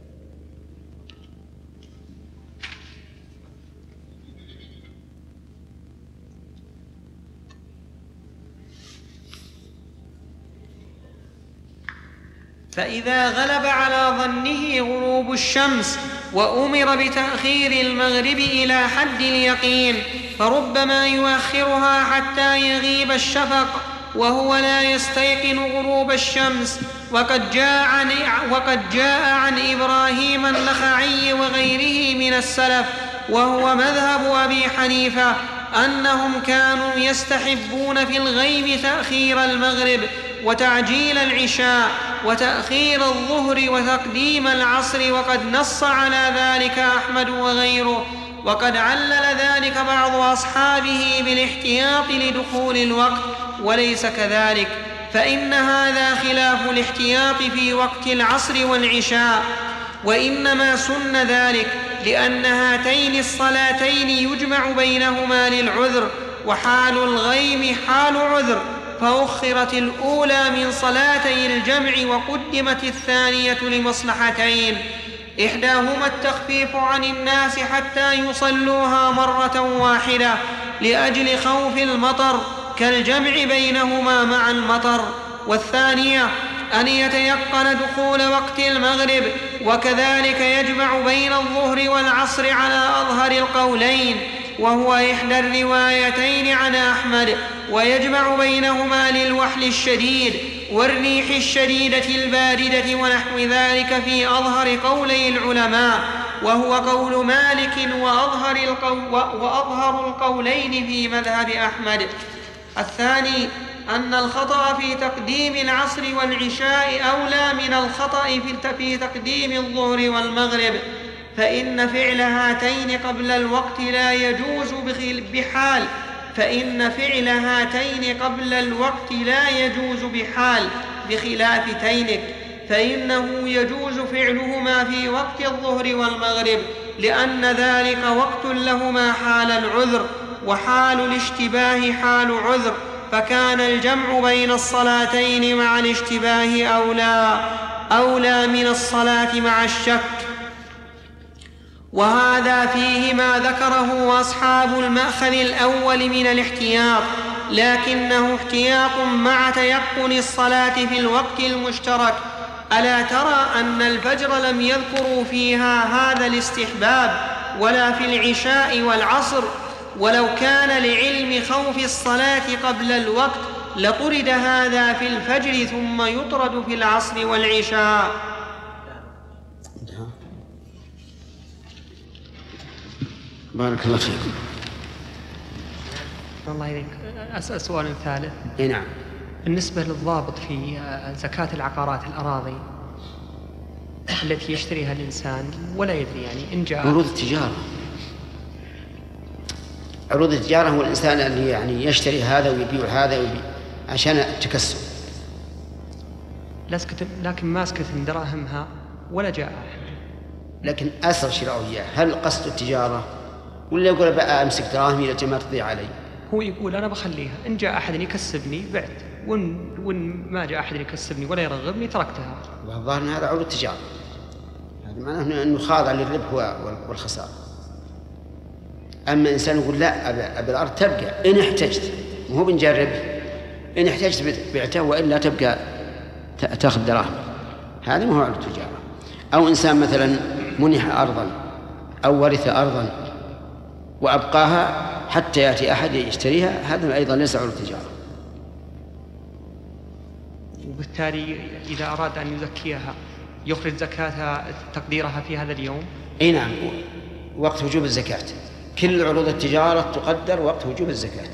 فإذا غلب على ظنه غروب الشمس وأمر بتأخير المغرب إلى حد اليقين فربما يؤخرها حتى يغيب الشفق وهو لا يستيقن غروب الشمس. وقد جاء عن, وقد جاء عن إبراهيم النخعي وغيره من السلف وهو مذهب أبي حنيفة أنهم كانوا يستحبون في الغيب تأخير المغرب وتعجيل العشاء وتأخير الظهر وتقديم العصر، وقد نص على ذلك أحمد وغيره، وقد علل ذلك بعض أصحابه بالاحتياط لدخول الوقت، وليس كذلك، فإن هذا خلاف الاحتياط في وقت العصر والعشاء، وإنما سن ذلك لأن هاتين الصلاتين يجمع بينهما للعذر، وحال الغيم حال عذر، فأخرت الأولى من صلاتي الجمع وقدمت الثانية لمصلحتين، إحداهما التخفيف عن الناس حتى يصلوها مرة واحدة لأجل خوف المطر كالجمع بينهما مع المطر، والثانية أن يتيقن دخول وقت المغرب، وكذلك يجمع بين الظهر والعصر على أظهر القولين وهو إحدى الروايتين عن أحمد، ويجمع بينهما للوحل الشديد، والريح الشديدة الباردة ونحو ذلك في أظهر قولي العلماء، وهو قول مالك وأظهر, القو وأظهر القولين في مذهب أحمد. الثاني أن الخطأ في تقديم العصر والعشاء أولى من الخطأ في تقديم الظهر والمغرب، فإن فعل هاتين قبل الوقت لا يجوز بحال فإن فعل هاتين قبل الوقت لا يجوز بحال بخلاف تينك، فإنه يجوز فعلهما في وقت الظهر والمغرب، لأن ذلك وقت لهما حال العذر، وحال الاشتباه حال عذر، فكان الجمع بين الصلاتين مع الاشتباه أولى أولى من الصلاة مع الشك. وهذا فيه ما ذكره أصحاب المأخذ الأول من الاحتياط، لكنه احتياط مع تيقن الصلاة في الوقت المشترك. ألا ترى أن الفجر لم يذكروا فيها هذا الاستحباب ولا في العشاء والعصر؟ ولو كان لعلم خوف الصلاة قبل الوقت لطرد هذا في الفجر ثم يطرد في العصر والعشاء. بارك الله فيكم. الله يذكرك. أسأل سؤال ثالث. إيه نعم. بالنسبة للضابط في زكاة العقارات الأراضي التي يشتريها الإنسان ولا يدري، يعني إن جاء عروض التجارة عروض التجارة هو الإنسان اللي يعني يشتري هذا ويبيع هذا ويبيع عشان التكسب، لكن ماسكة دراهمها ولا جاء أحد. لكن أسر شراءه إياه، هل قصد التجارة ولا يقول بقى أمسك دراهمي لكي ما تضيع علي؟ هو يقول أنا بخليها، إن جاء أحد يكسبني بعت، وإن, وإن ما جاء أحد يكسبني ولا يرغبني تركتها. والظاهر أن هذا عروض التجارة، هذا معناه أنه خاضع للربح والخسارة. أما إنسان يقول لا أبي الأرض تبقى إن احتجت، وهو بنجرب، إن احتجت بعته وإلا تبقى تأخذ دراهم، هذا ما هو عروض التجارة. أو إنسان مثلا منح أرضا أو ورث أرضا وأبقاها حتى يأتي أحد يشتريها، هذا أيضا ليس عروض التجارة. وبالتالي إذا أراد أن يزكيها يخرج زكاتها تقديرها في هذا اليوم؟ أي نعم، وقت وجوب الزكاة. كل عروض التجارة تقدر وقت وجوب الزكاة.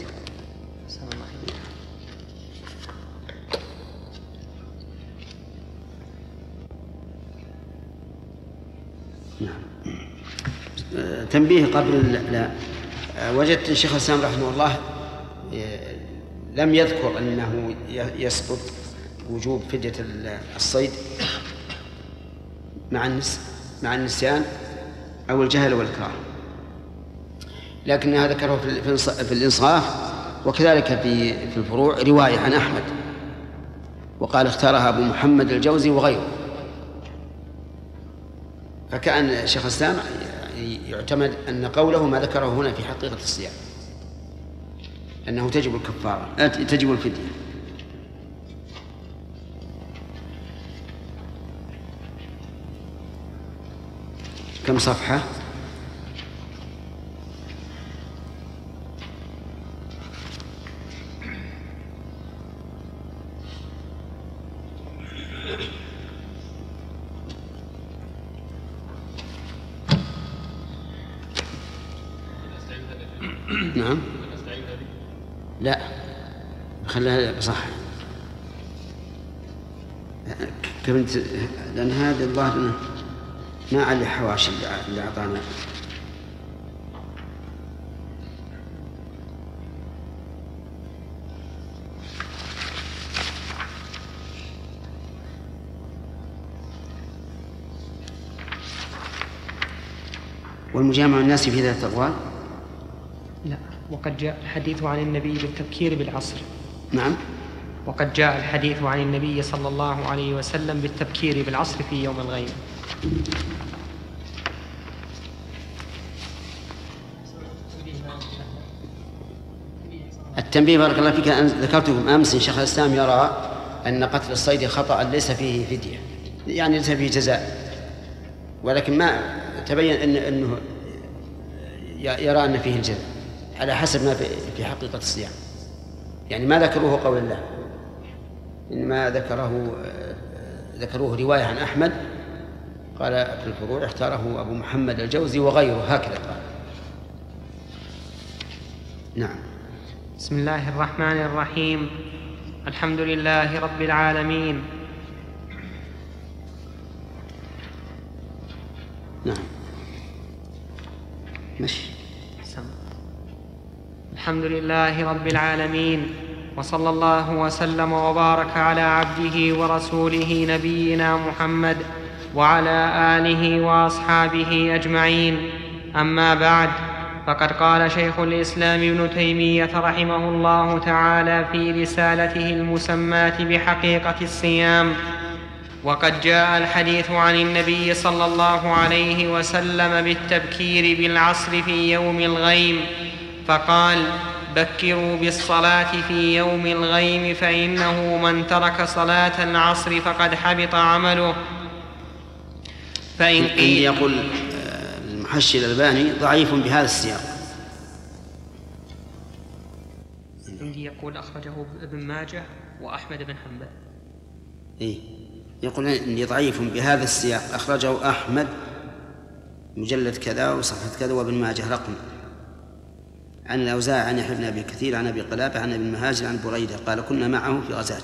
نعم. تنبيه قبل لا وجدت الشيخ الإسلام رحمه الله لم يذكر أنه يسقط وجوب فدية الصيد مع مع النسيان أو الجهل والإكراه، لكنها ذكره في الإنصاف وكذلك في في الفروع رواية عن أحمد، وقال اختارها أبو محمد الجوزي وغيره. فكأن شيخ الإسلام يعتمد أن قوله ما ذكره هنا في حقيقة الصيام، أنه تجب الكفارة تجب الفدية. كم صفحة؟ نعم. لا خليها بصح، كنت لأن هذا الظاهر ما على الحواشي اللي أعطانا. والمجامع الناس في ذات الأقوال؟ لا، وقد جاء الحديث عن النبي بالتبكير بالعصر. نعم. وقد جاء الحديث عن النبي صلى الله عليه وسلم بالتبكير بالعصر في يوم الغيم. التنبيه بارك الله فيك، أن ذكرتكم أمس إن شيخ الإسلام يرى أن قتل الصيد خطأ ليس فيه فدية، يعني ليس فيه جزاء، ولكن ما تبين أن أنه يرى أن فيه الجزاء على حسب ما في حقيقة الصيام، يعني ما ذكروه قول الله. إنما ذكره ذكروه رواية عن أحمد، قال في الفروع اختاره أبو محمد الجوزي وغيره، هكذا قال. نعم. بسم الله الرحمن الرحيم. الحمد لله رب العالمين. نعم ماشي. الحمد لله رب العالمين، وصلى الله وسلم وبارك على عبده ورسوله نبينا محمد وعلى آله وأصحابه أجمعين. أما بعد، فقد قال شيخ الإسلام ابن تيمية رحمه الله تعالى في رسالته المسماة بحقيقة الصيام: وقد جاء الحديث عن النبي صلى الله عليه وسلم بالتبكير بالعصر في يوم الغيم، فقال: بكروا بالصلاة في يوم الغيم، فإنه من ترك صلاة العصر فقد حبط عمله. فإن قيل يقول المحشي الألباني ضعيف بهذا السياق. عندي يقول أخرجه ابن ماجه وأحمد بن حنبل. إيه يقول إني ضعيف بهذا السياق، أخرجه أحمد مجلد كذا وصفحة كذا وابن ماجه رقم، عن الأوزاعي عن يحيى بن أبي كثير عن أبي قلابة عن ابن المهاجر عن بريدة قال: كنا معه في غزاة.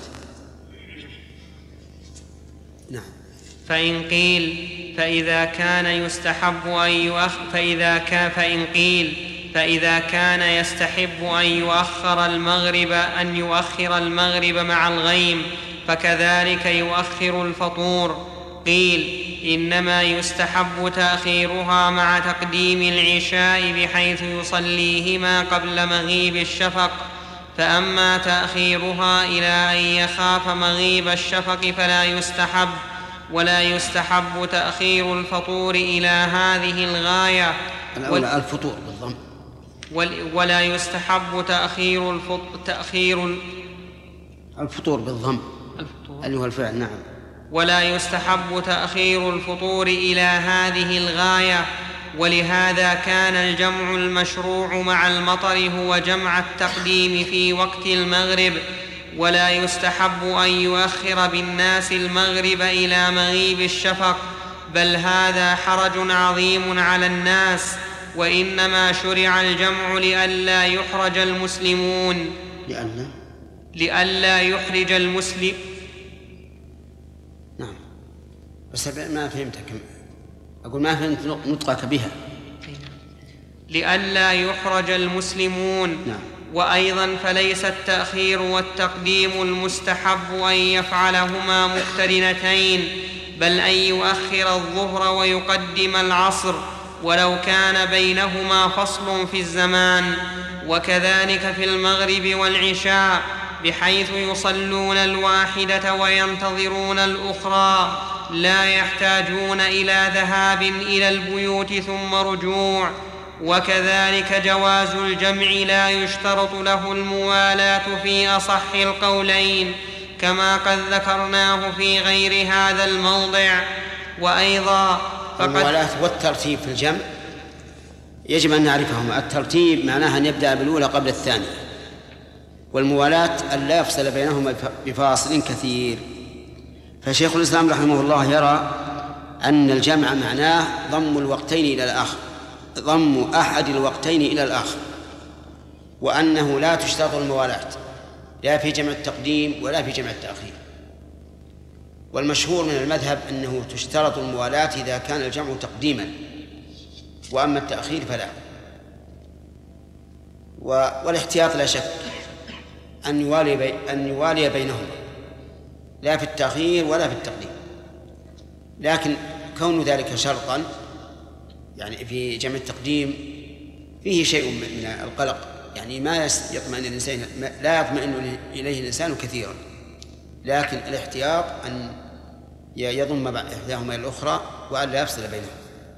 نعم. فإن قيل فإذا كان يستحب أن يؤخر فإذا كان فإن قيل فإذا كان يستحب أن يؤخر المغرب أن يؤخر المغرب مع الغيم، فكذلك يؤخر الفطور. قيل: إنما يستحب تأخيرها مع تقديم العشاء بحيث يصليهما قبل مغيب الشفق، فأما تأخيرها إلى أن يخاف مغيب الشفق فلا يستحب، ولا يستحب تأخير الفطور إلى هذه الغاية. وال... الفطور بالضم. وال... ولا يستحب تأخير الفط... تأخير الفطور بالضم الفطور اللي هو الفعل. نعم. ولا يستحب تأخير الفطور إلى هذه الغاية، ولهذا كان الجمع المشروع مع المطر هو جمع التقديم في وقت المغرب. ولا يستحب أن يؤخر بالناس المغرب إلى مغيب الشفق، بل هذا حرج عظيم على الناس، وإنما شرع الجمع لئلا يحرج المسلمون لئلا لئلا يحرج المسلم نعم. بس ما فهمتك، أقول ما فهمت نطقك بها. لئلا يحرج المسلمون. نعم. وأيضا فليس التأخير والتقديم المستحب أن يفعلهما مقترنتين، بل أن يؤخر الظهر ويقدم العصر ولو كان بينهما فصل في الزمان، وكذلك في المغرب والعشاء، بحيث يصلون الواحدة وينتظرون الأخرى، لا يحتاجون إلى ذهاب إلى البيوت ثم رجوع. وكذلك جواز الجمع لا يشترط له الموالاة في أصح القولين، كما قد ذكرناه في غير هذا الموضع. وأيضا الموالاة والترتيب في الجمع يجب أن نعرفهما. الترتيب معناها أن يبدأ بالأولى قبل الثانية، والموالاة أن لا يفصل بينهما بفاصل كثير. فشيخ الإسلام رحمه الله يرى أن الجمع معناه ضم الوقتين إلى الآخر، ضم أحد الوقتين إلى الآخر، وأنه لا تشترط الموالاة لا في جمع التقديم ولا في جمع التأخير. والمشهور من المذهب أنه تشترط الموالاة إذا كان الجمع تقديما، وأما التأخير فلا. والاحتياط لا شك أن يوالي, بي أن يوالي بينهما، لا في التأخير ولا في التقديم. لكن كون ذلك شرطا، يعني في جمع التقديم فيه شيء من القلق، يعني ما يطمئن الإنسان، لا يطمئن إليه الإنسان كثيرا. لكن الاحتياط أن يضم إحداهما إلى الأخرى وأن لا يفصل بينهما.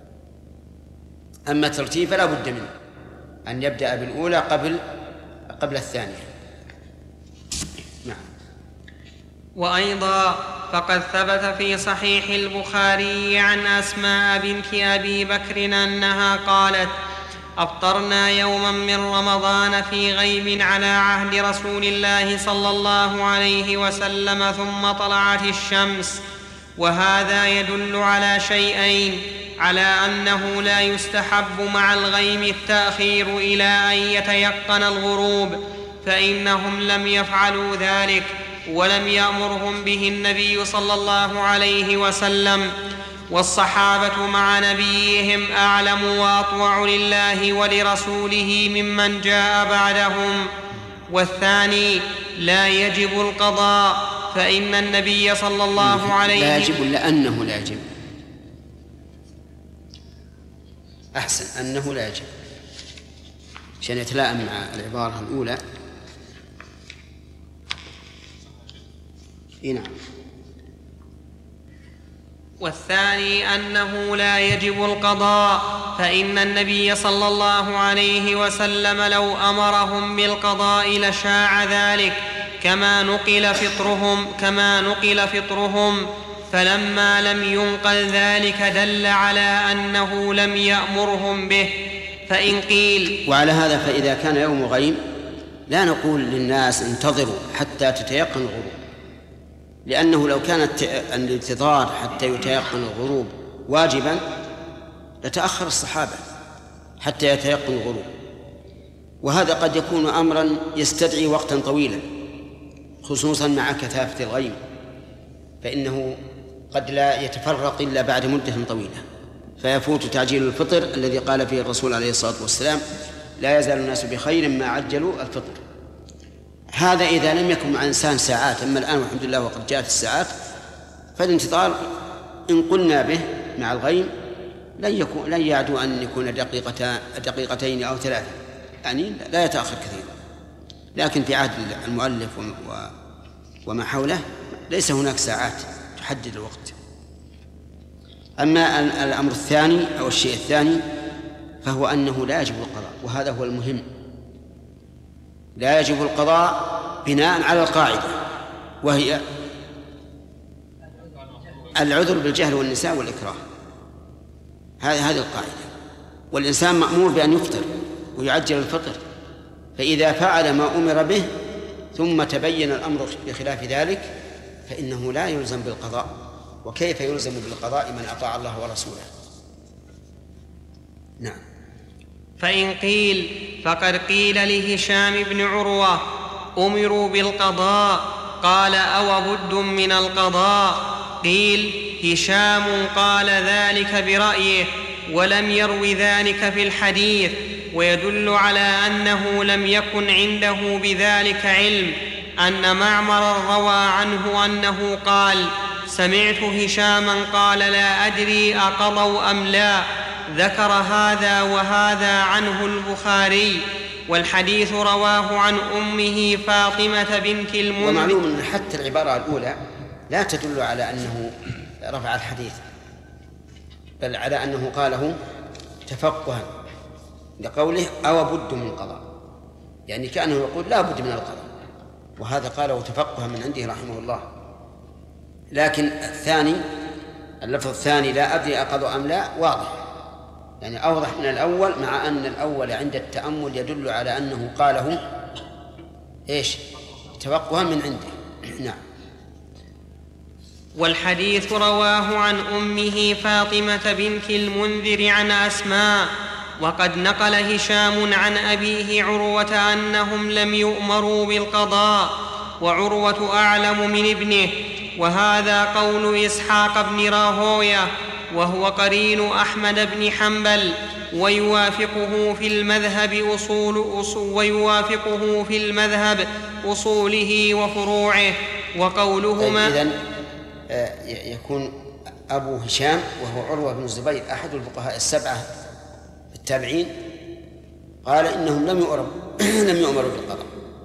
أما الترتيب فلا بد منه، أن يبدأ بالأولى قبل قبل الثانية. نعم. وأيضا فقد ثبت في صحيح البخاري عن أسماء بنت أبي بكر أنها قالت: أفطرنا يوما من رمضان في غيم على عهد رسول الله صلى الله عليه وسلم ثم طلعت الشمس. وهذا يدل على شيئين: على أنه لا يستحب مع الغيم التأخير إلى أن يتيقن الغروب، فإنهم لم يفعلوا ذلك ولم يأمرهم به النبي صلى الله عليه وسلم، والصحابة مع نبيهم أعلم وأطوع لله ولرسوله ممن جاء بعدهم. والثاني: لا يجب القضاء، فإن النبي صلى الله عليه لا يجب لأنه لا يجب. أحسن، أنه لا يجب عشان يتلائم مع العبارة الأولى. نعم. والثاني أنه لا يجب القضاء، فإن النبي صلى الله عليه وسلم لو أمرهم بالقضاء لشاع ذلك، كما نقل فطرهم كما نقل فطرهم فلما لم ينقل ذلك دل على أنه لم يأمرهم به. فإن قيل: وعلى هذا فإذا كان يوم غيم لا نقول للناس انتظروا حتى تتيقن الغروب، لأنه لو كانت الانتظار حتى يتيقن الغروب واجبا لتأخر الصحابة حتى يتيقن الغروب، وهذا قد يكون أمرا يستدعي وقتا طويلا خصوصا مع كثافة الغيم، فإنه قد لا يتفرق إلا بعد مدة طويلة، فيفوت تعجيل الفطر الذي قال فيه الرسول عليه الصلاة والسلام: لا يزال الناس بخير ما عجلوا الفطر. هذا إذا لم يكن مع إنسان ساعات، أما الآن والحمد لله وقد جاءت الساعات، فالانتظار إن قلنا به مع الغيم لن يكون لن يعدو أن يكون دقيقتين دقيقتين أو ثلاثة، يعني لا يتأخر كثيرا. لكن في عهد المؤلف وما حوله ليس هناك ساعات تحدد الوقت. أما الأمر الثاني أو الشيء الثاني فهو أنه لا يجب القضاء، وهذا هو المهم. لا يجب القضاء بناء على القاعدة، وهي العذر بالجهل والنساء والإكراه. هذه هذه القاعدة، والإنسان مأمور بأن يفطر ويعجل الفطر، فإذا فعل ما أمر به ثم تبين الأمر بخلاف ذلك فإنه لا يلزم بالقضاء. وكيف يلزم بالقضاء من أطاع الله ورسوله؟ نعم. فإن قيل: فقد قيل لهشام بن عروة: أمروا بالقضاء، قال: أو بد من القضاء؟ قيل: هشام قال ذلك برأيه ولم يرو ذلك في الحديث، ويدل على أنه لم يكن عنده بذلك علم، أن معمر روى عنه أنه قال: سمعت هشاما قال: لا أدري أقضوا أم لا. ذكر هذا وهذا عنه البخاري، والحديث رواه عن أمه فاطمة بنت المنذر. ومعلوم أن حتى العبارة الأولى لا تدل على أنه رفع الحديث، بل على أنه قاله تفقها لقوله: أو بد من قضاء، يعني كأنه يقول لا بد من القضاء، وهذا قاله تفقها من عنده رحمه الله. لكن الثاني اللفظ الثاني لا أدري أقضوا أم لا واضح، يعني أوضح من الأول، مع أن الأول عند التأمل يدل على أنه قاله إيش؟ تفقها من عنده. نعم. والحديث رواه عن أمه فاطمة بنت المنذر عن أسماء. وقد نقل هشام عن أبيه عروة أنهم لم يؤمروا بالقضاء، وعروة أعلم من ابنه، وهذا قول إسحاق بن راهويه، وهو قرين أحمد بن حنبل، ويوافقه في المذهب أصول أصول ويوافقه في المذهب أصوله وفروعه. وقولهما إذن يكون أبو هشام وهو عروة بن الزبير أحد الفقهاء السبعة التابعين قال إنهم لم يؤمروا لم يؤمروا بالقضاء،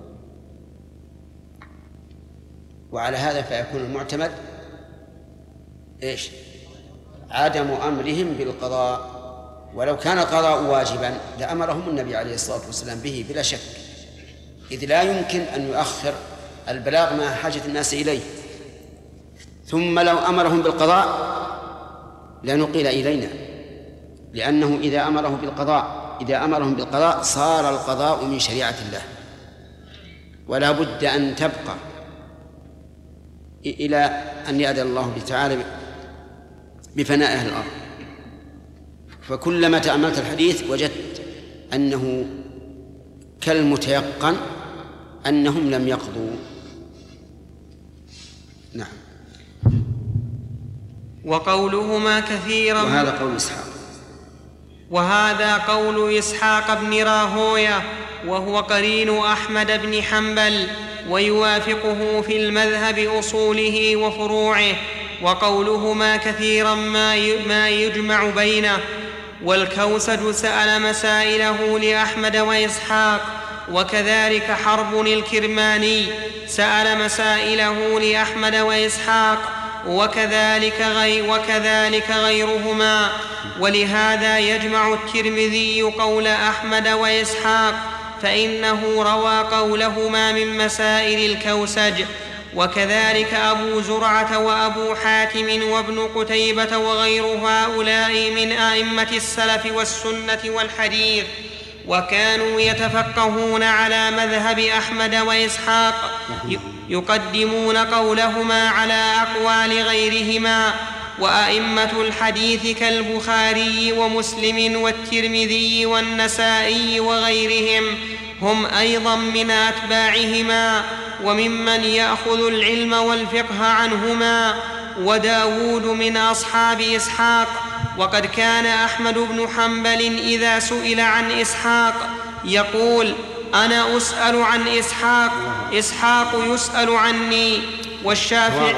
وعلى هذا فيكون المعتمد إيش؟ عدم أمرهم بالقضاء. ولو كان القضاء واجبا لأمرهم النبي عليه الصلاة والسلام به بلا شك، إذ لا يمكن أن يؤخر البلاغ مع حاجة الناس إليه. ثم لو أمرهم بالقضاء لنقل إلينا، لأنه إذا أمره بالقضاء إذا أمرهم بالقضاء صار القضاء من شريعة الله، ولا بد أن تبقى إلى أن يأذن الله تعالى بفناء أهل الأرض. فكلما تأملت الحديث وجدت أنه كالمتيقن أنهم لم يقضوا. نعم. وقولهما كثيرا، وهذا قول إسحاق وهذا قول إسحاق بن راهوية وهو قرين أحمد بن حنبل، ويوافقه في المذهب أصوله وفروعه. وقولهما كثيرا ما يجمع بينه. والكوسج سأل مسائله لأحمد وإسحاق، وكذلك حرب الكرماني سأل مسائله لأحمد وإسحاق، وكذلك, غير وكذلك غيرهما. ولهذا يجمع الترمذي قول أحمد وإسحاق، فإنه روى قولهما من مسائل الكوسج. وكذلك أبو زرعة وأبو حاتم وابن قتيبة وغير هؤلاء من أئمة السلف والسنة والحديث، وكانوا يتفقهون على مذهب أحمد وإسحاق، يقدمون قولهما على أقوال غيرهما. وأئمة الحديث كالبخاري ومسلم والترمذي والنسائي وغيرهم هم أيضا من أتباعهما وممن يأخذ العلم والفقه عنهما. وداود من أصحاب إسحاق. وقد كان أحمد بن حنبل إذا سئل عن إسحاق يقول: أنا أسأل عن إسحاق، إسحاق يسأل عني. والشافعي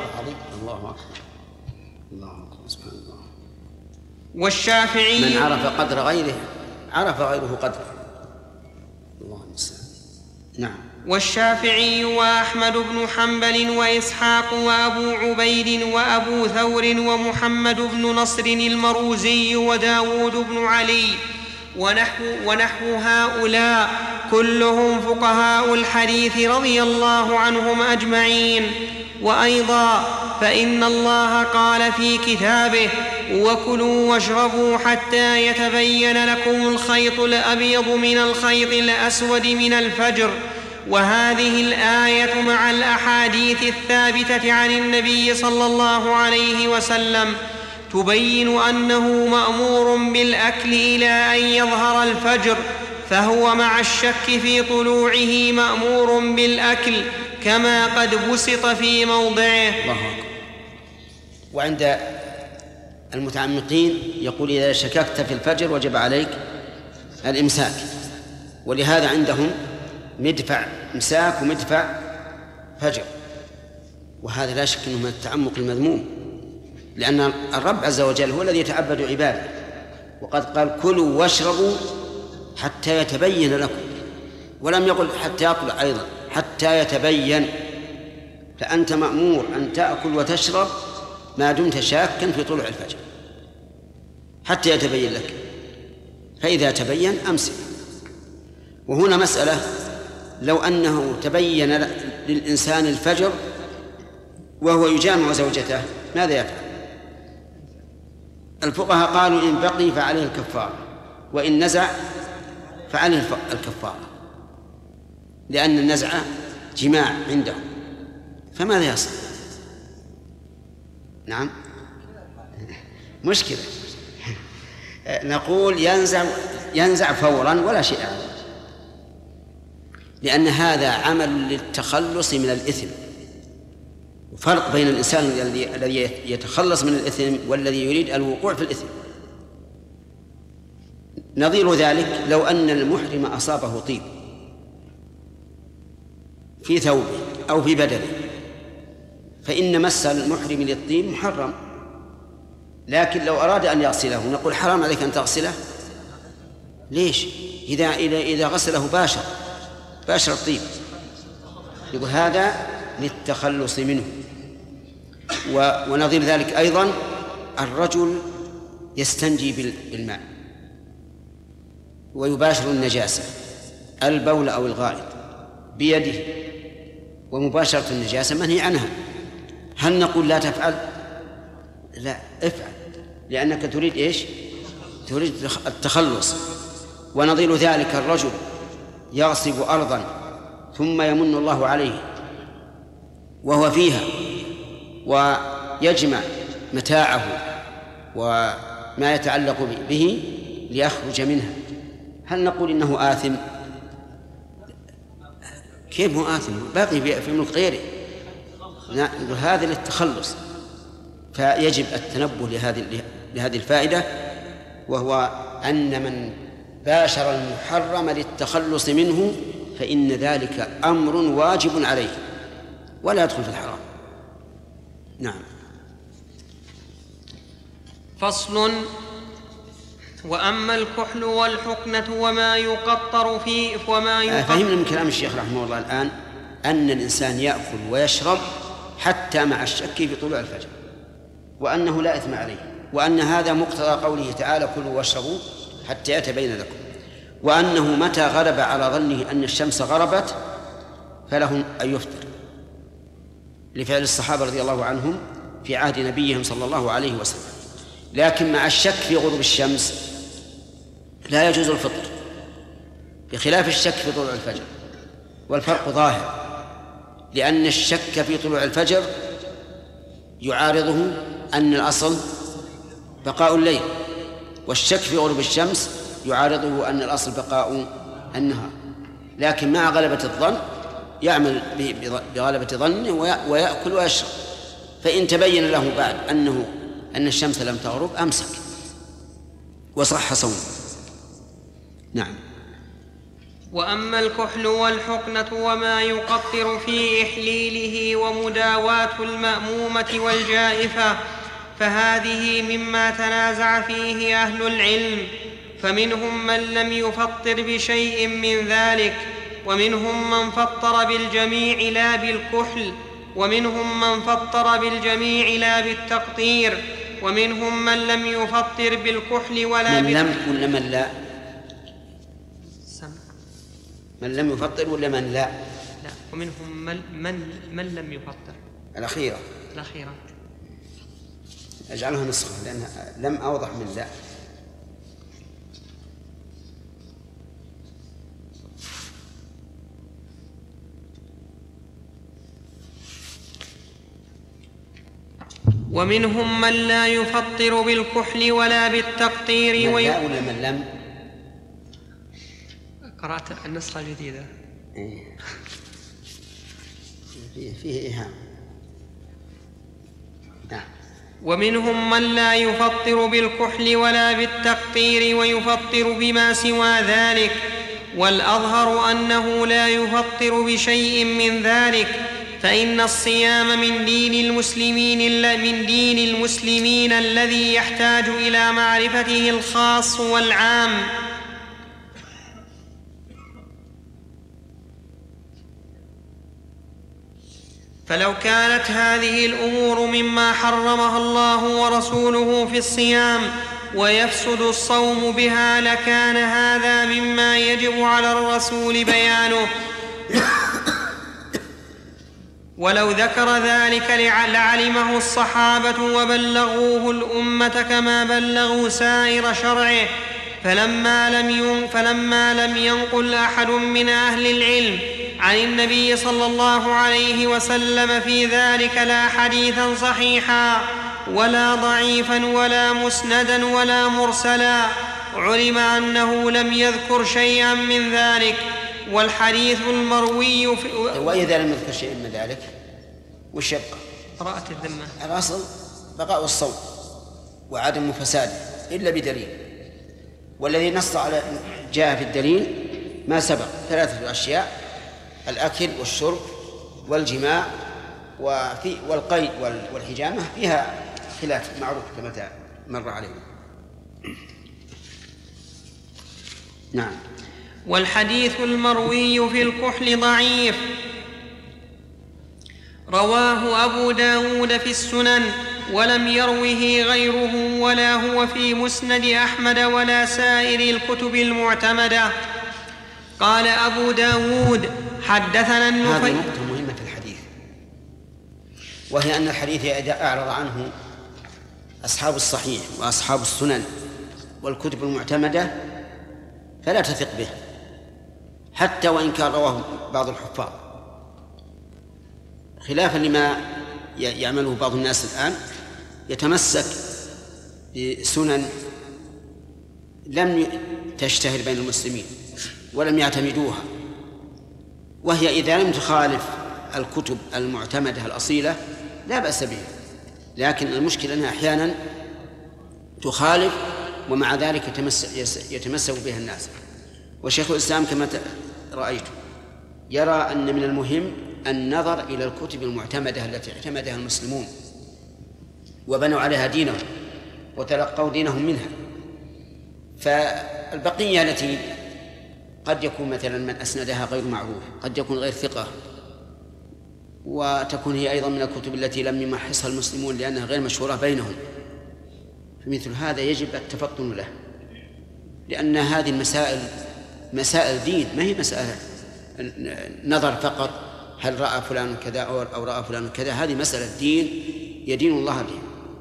والشافعي من عرف قدر غيره عرف غيره قدره. الله المستعان. نعم. والشافعي وأحمد بن حنبل وإسحاق وأبو عبيد وأبو ثور ومحمد بن نصر المروزي وداود بن علي ونحو, ونحو هؤلاء كلهم فقهاء الحديث رضي الله عنهم أجمعين. وأيضا فإن الله قال في كتابه: وكلوا واشربوا حتى يتبين لكم الخيط الأبيض من الخيط الأسود من الفجر. وهذه الآية مع الأحاديث الثابتة عن النبي صلى الله عليه وسلم تبين أنه مأمور بالأكل إلى أن يظهر الفجر، فهو مع الشك في طلوعه مأمور بالأكل كما قد بسط في موضعه. وعند المتعمقين يقول: إذا شككت في الفجر وجب عليك الإمساك. ولهذا عندهم مدفع إمساك ومدفع فجر، وهذا لا شك أنه من التعمق المذموم، لأن الرب عز وجل هو الذي يتعبد عباده، وقد قال: كلوا واشربوا حتى يتبين لكم، ولم يقل حتى يطلع أيضا، حتى يتبين. فأنت مأمور أن تأكل وتشرب ما دمت شاكا في طلوع الفجر حتى يتبين لك، فإذا تبين أمسك. وهنا مسألة: لو أنه تبين للإنسان الفجر وهو يجامع زوجته ماذا يفعل؟ الفقهاء قالوا: إن بقي فعليه الكفارة، وإن نزع فعليه الكفارة، لأن النزع جماع عندهم، فماذا يصل؟ نعم، مشكلة. نقول ينزع ينزع فورا ولا شيء عليه، لأن هذا عمل للتخلص من الإثم. فرق بين الإنسان الذي يتخلص من الإثم والذي يريد الوقوع في الإثم. نظير ذلك لو أن المحرم أصابه طيب في ثوبه أو في بدنه، فإن مس المحرم للطيب محرم، لكن لو أراد أن يغسله نقول: حرام عليك أن تغسله. ليش؟ إذا إذا غسله باشر باشر الطيب، يقول هذا للتخلص منه. ونظير ذلك أيضا الرجل يستنجي بالماء ويباشر النجاسة، البول أو الغائط، بيده، ومباشرة النجاسة منهي عنها. هل نقول لا تفعل؟ لا، افعل، لأنك تريد إيش؟ تريد التخلص. ونظير ذلك الرجل يغصب أرضا ثم يمن الله عليه وهو فيها ويجمع متاعه وما يتعلق به ليخرج منها، هل نقول إنه آثم؟ كيف هو آثم؟ باقي في ملك غيره. نقول هذا للتخلص، فيجب التنبه لهذه لهذه الفائدة، وهو أن من باشر المحرم للتخلص منه فإن ذلك أمر واجب عليه ولا يدخل في الحرام. نعم. فصل. وأما الكحل والحقنة وما يقطر فيه وما يقطر. فهمنا من كلام الشيخ رحمه الله الآن أن الإنسان يأكل ويشرب حتى مع الشك في طلوع الفجر، وأنه لا إثم عليه، وأن هذا مقتضى قوله تعالى: كلوا واشربوا حتى يتبين لكم، وأنه متى غلب على ظنه أن الشمس غربت فله أن يفطر، لفعل الصحابة رضي الله عنهم في عهد نبيهم صلى الله عليه وسلم. لكن مع الشك في غروب الشمس لا يجوز الفطر، بخلاف الشك في طلوع الفجر، والفرق ظاهر، لأن الشك في طلوع الفجر يعارضه أن الأصل بقاء الليل، والشك في غروب الشمس يعارضه أن الأصل بقاء النهار. لكن مع غلبة الظن يعمل بغلبة ظنه ويأكل ويشرب، فإن تبين له بعد أنه أن الشمس لم تغرب أمسك وصح صومه. نعم. وأما الكحل والحقنة وما يقطر في إحليله ومداواة المأمومة والجائفة فهذه مما تنازع فيه أهل العلم، فمنهم من لم يفطر بشيء من ذلك، ومنهم من فطر بالجميع لا بالكحل، ومنهم من فطر بالجميع لا بالتقطير، ومنهم من لم يفطر بالكحل ولا من لم ولا من لا؟ سم. من لم يفطر ولا من لا؟ لا، ومنهم من من, من لم يفطر. الأخيرة. الأخيرة. أجعلها نسخة لأن لم أوضح من لا. ومنهم من لا يفطر بالكحل ولا بالتقطير. من لا ولا من لم؟ قرأت النسخة الجديدة. إيه. فيه فيه إيهام. نعم. ومنهم من لا يفطر بالكحل ولا بالتقطير ويفطر بما سوى ذلك، والأظهر أنه لا يفطر بشيء من ذلك، فإن الصيام من دين المسلمين من دين المسلمين الذي يحتاج إلى معرفته الخاص والعام. فلو كانت هذه الأمور مما حرمها الله ورسوله في الصيام ويفسد الصوم بها لكان هذا مما يجب على الرسول بيانه، ولو ذكر ذلك لعلمه الصحابة وبلغوه الأمة كما بلغوا سائر شرعه، فلما لم فلما لم ينقل أحد من أهل العلم عن النبي صلى الله عليه وسلم في ذلك لا حديثا صحيحا ولا ضعيفا ولا مسندا ولا مرسلا، علم أنه لم يذكر شيئا من ذلك. والحديث المروي في وإذا لم يذكر شيئا من ذلك وش يبقى؟ براءة الذمة. الأصل بقاء الصوم وعدم فساده إلا بدليل، والذي نص على جاء في الدليل ما سبق ثلاثة أشياء: الأكل والشرب والجماع وفي والقيد والحجامة، فيها خلاف معروف كما مر علينا. نعم. والحديث المروي في الكحل ضعيف، رواه أبو داود في السنن ولم يروه غيره ولا هو في مسند أحمد ولا سائر الكتب المعتمدة. قال أبو داود حدثنا النفي. هذه نقطة مهمة في الحديث، وهي أن الحديث إذا أعرض عنه أصحاب الصحيح وأصحاب السنن والكتب المعتمدة فلا تثق به حتى وإن كان رواه بعض الحفاظ، خلافا لما يعمله بعض الناس الآن، يتمسك بسنن لم تشتهر بين المسلمين ولم يعتمدوها، وهي إذا لم تخالف الكتب المعتمدة الأصيلة لا بأس بها، لكن المشكلة أنها أحيانا تخالف ومع ذلك يتمسك, يتمسك بها الناس. وشيخ الإسلام كما رأيت يرى أن من المهم النظر إلى الكتب المعتمدة التي اعتمدها المسلمون وبنوا عليها دينهم وتلقوا دينهم منها. فالبقية التي قد يكون مثلا من أسندها غير معروف، قد يكون غير ثقة، وتكون هي أيضا من الكتب التي لم يمحصها المسلمون لأنها غير مشهورة بينهم، فمثل هذا يجب التفطن له، لأن هذه المسائل مسائل دين، ما هي مسألة نظر فقط هل رأى فلان كذا أو رأى فلان كذا، هذه مسألة دين يدين الله به.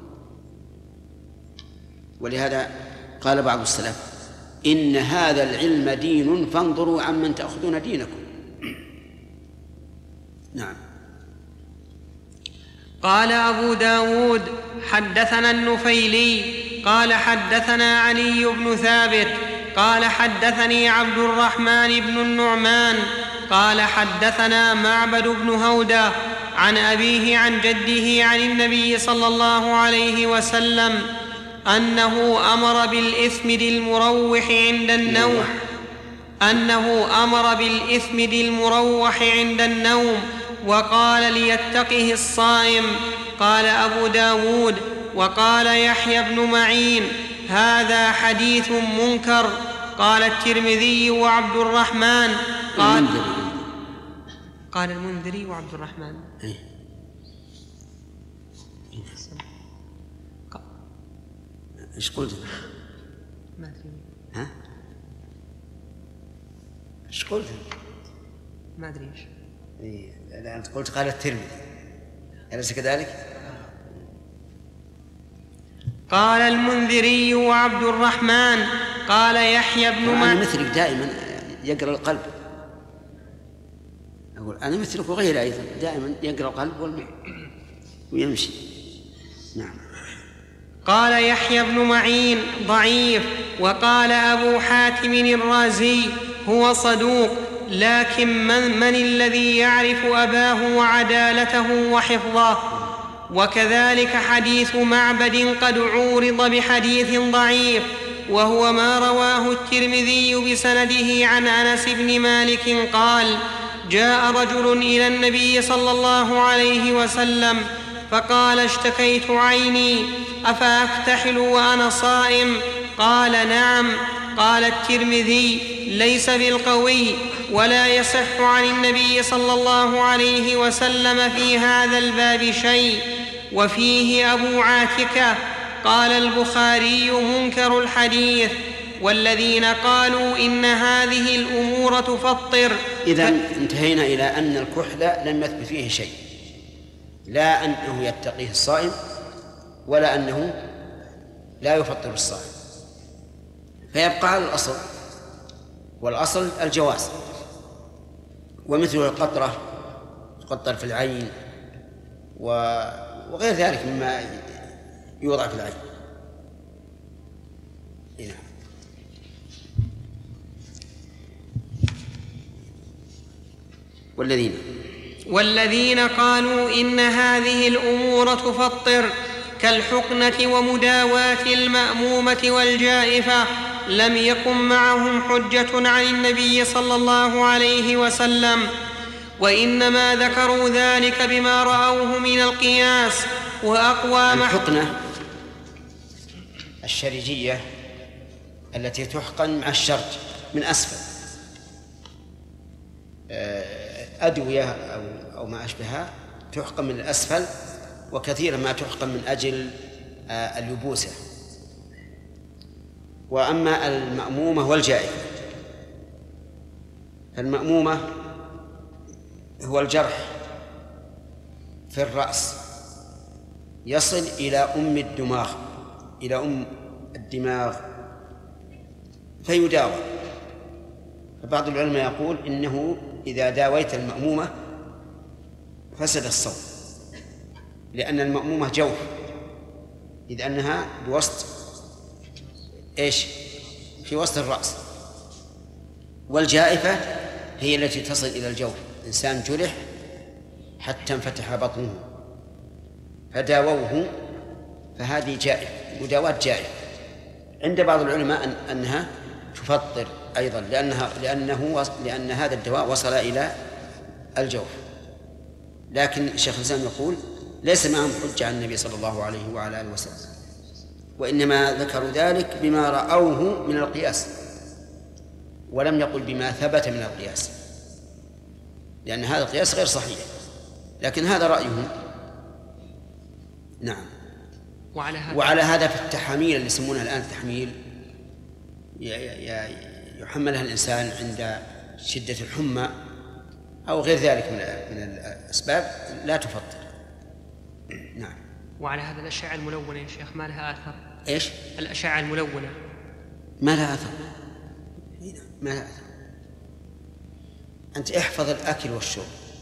ولهذا قال بعض السلف إن هذا العلم دين فانظروا عمن تأخذون دينكم. نعم. قال أبو داود حدثنا النفيلي قال حدثنا علي بن ثابت قال حدثني عبد الرحمن بن النعمان قال حدثنا معبد بن هودة عن أبيه عن جده عن النبي صلى الله عليه وسلم أنه أمر بالإثمد المروح عند النوم أنه أمر بالإثمد المروح عند النوم وقال ليتقه الصائم. قال أبو داود وقال يحيى بن معين هذا حديث منكر. قال الترمذي وعبد الرحمن قال قال المنذري وعبد الرحمن ايش قلت؟ ما أدري. ها؟ ايش قلت؟ ما أدري إيش. إيه، أنت قلت قال الترمذي، أليس كذلك؟ قال المنذري وعبد الرحمن قال يحيى بن معين. أنا مثلك دائما يقرأ القلب، أقول أنا مثلك وغير أيضا دائما يقرأ القلب ويمشي. نعم. قال يحيى بن معين ضعيف. وقال أبو حاتم الرازي هو صدوق، لكن من, من الذي يعرف أباه وعدالته وحفظه؟ وكذلك حديث معبد قد عورض بحديث ضعيف، وهو ما رواه الترمذي بسنده عن أنس بن مالك قال جاء رجل إلى النبي صلى الله عليه وسلم فقال اشتكيت عيني أفأكتحل وأنا صائم؟ قال نعم. قال الترمذي ليس بالقوي ولا يصح عن النبي صلى الله عليه وسلم في هذا الباب شيء. وفيه أبو عاتكة. قال البخاري منكر الحديث. والذين قالوا إن هذه الأمور تفطر. إذن انتهينا إلى أن الكحل لم يثبت فيه شيء، لا أنه يتقيه الصائم ولا أنه لا يفطر الصائم، فيبقى على الأصل، والأصل الجواز. ومثل القطرة تقطر في العين وغير ذلك مما يوضع في العين. هنا. والذين والذين قالوا إن هذه الأمور تفطر كالحقنة ومداواة المأمومة والجائفة لم يكن معهم حجة عن النبي صلى الله عليه وسلم، وإنما ذكروا ذلك بما رأوه من القياس. وأقوى الحقنة الشرجية التي تحقن مع الشرج من أسفل، أدوية أو أو ما أشبهها تحقن من الأسفل، وكثيرا ما تحقن من أجل اليبوسة. وأما المأمومة والجائفة، المأمومة هو الجرح في الرأس يصل إلى أم الدماغ إلى أم الدماغ فيداوى، بعض العلماء يقول إنه إذا داويت المأمومة فسد الصوم، لأن المأمومة جوف، إذ أنها بوسط إيش؟ في وسط الرأس، والجائفة هي التي تصل إلى الجوف، إنسان جرح حتى انفتح بطنه فداووه، فهذه جائفة، مداواة جائفة. عند بعض العلماء أن أنها تفطر أيضا، لأنها لأنه لأن هذا الدواء وصل إلى الجوف. لكن الشيخ الإسلام يقول ليس معهم حجة عن النبي صلى الله عليه وعلى آله وسلم، وإنما ذكروا ذلك بما رأوه من القياس، ولم يقل بما ثبت من القياس، لأن هذا القياس غير صحيح، لكن هذا رأيهم. نعم. وعلى هذا, وعلى هذا في التحاميل اللي يسمونها الآن تحميل يحملها الإنسان عند شدة الحمى أو غير ذلك من الأسباب لا تفطر. نعم. وعلى هذا الأشعة الملونة يا شيخ ما لها أثر؟ إيش؟ الأشعة الملونة ما لها أثر، ما لها أثر. أنت احفظ الأكل والشرب،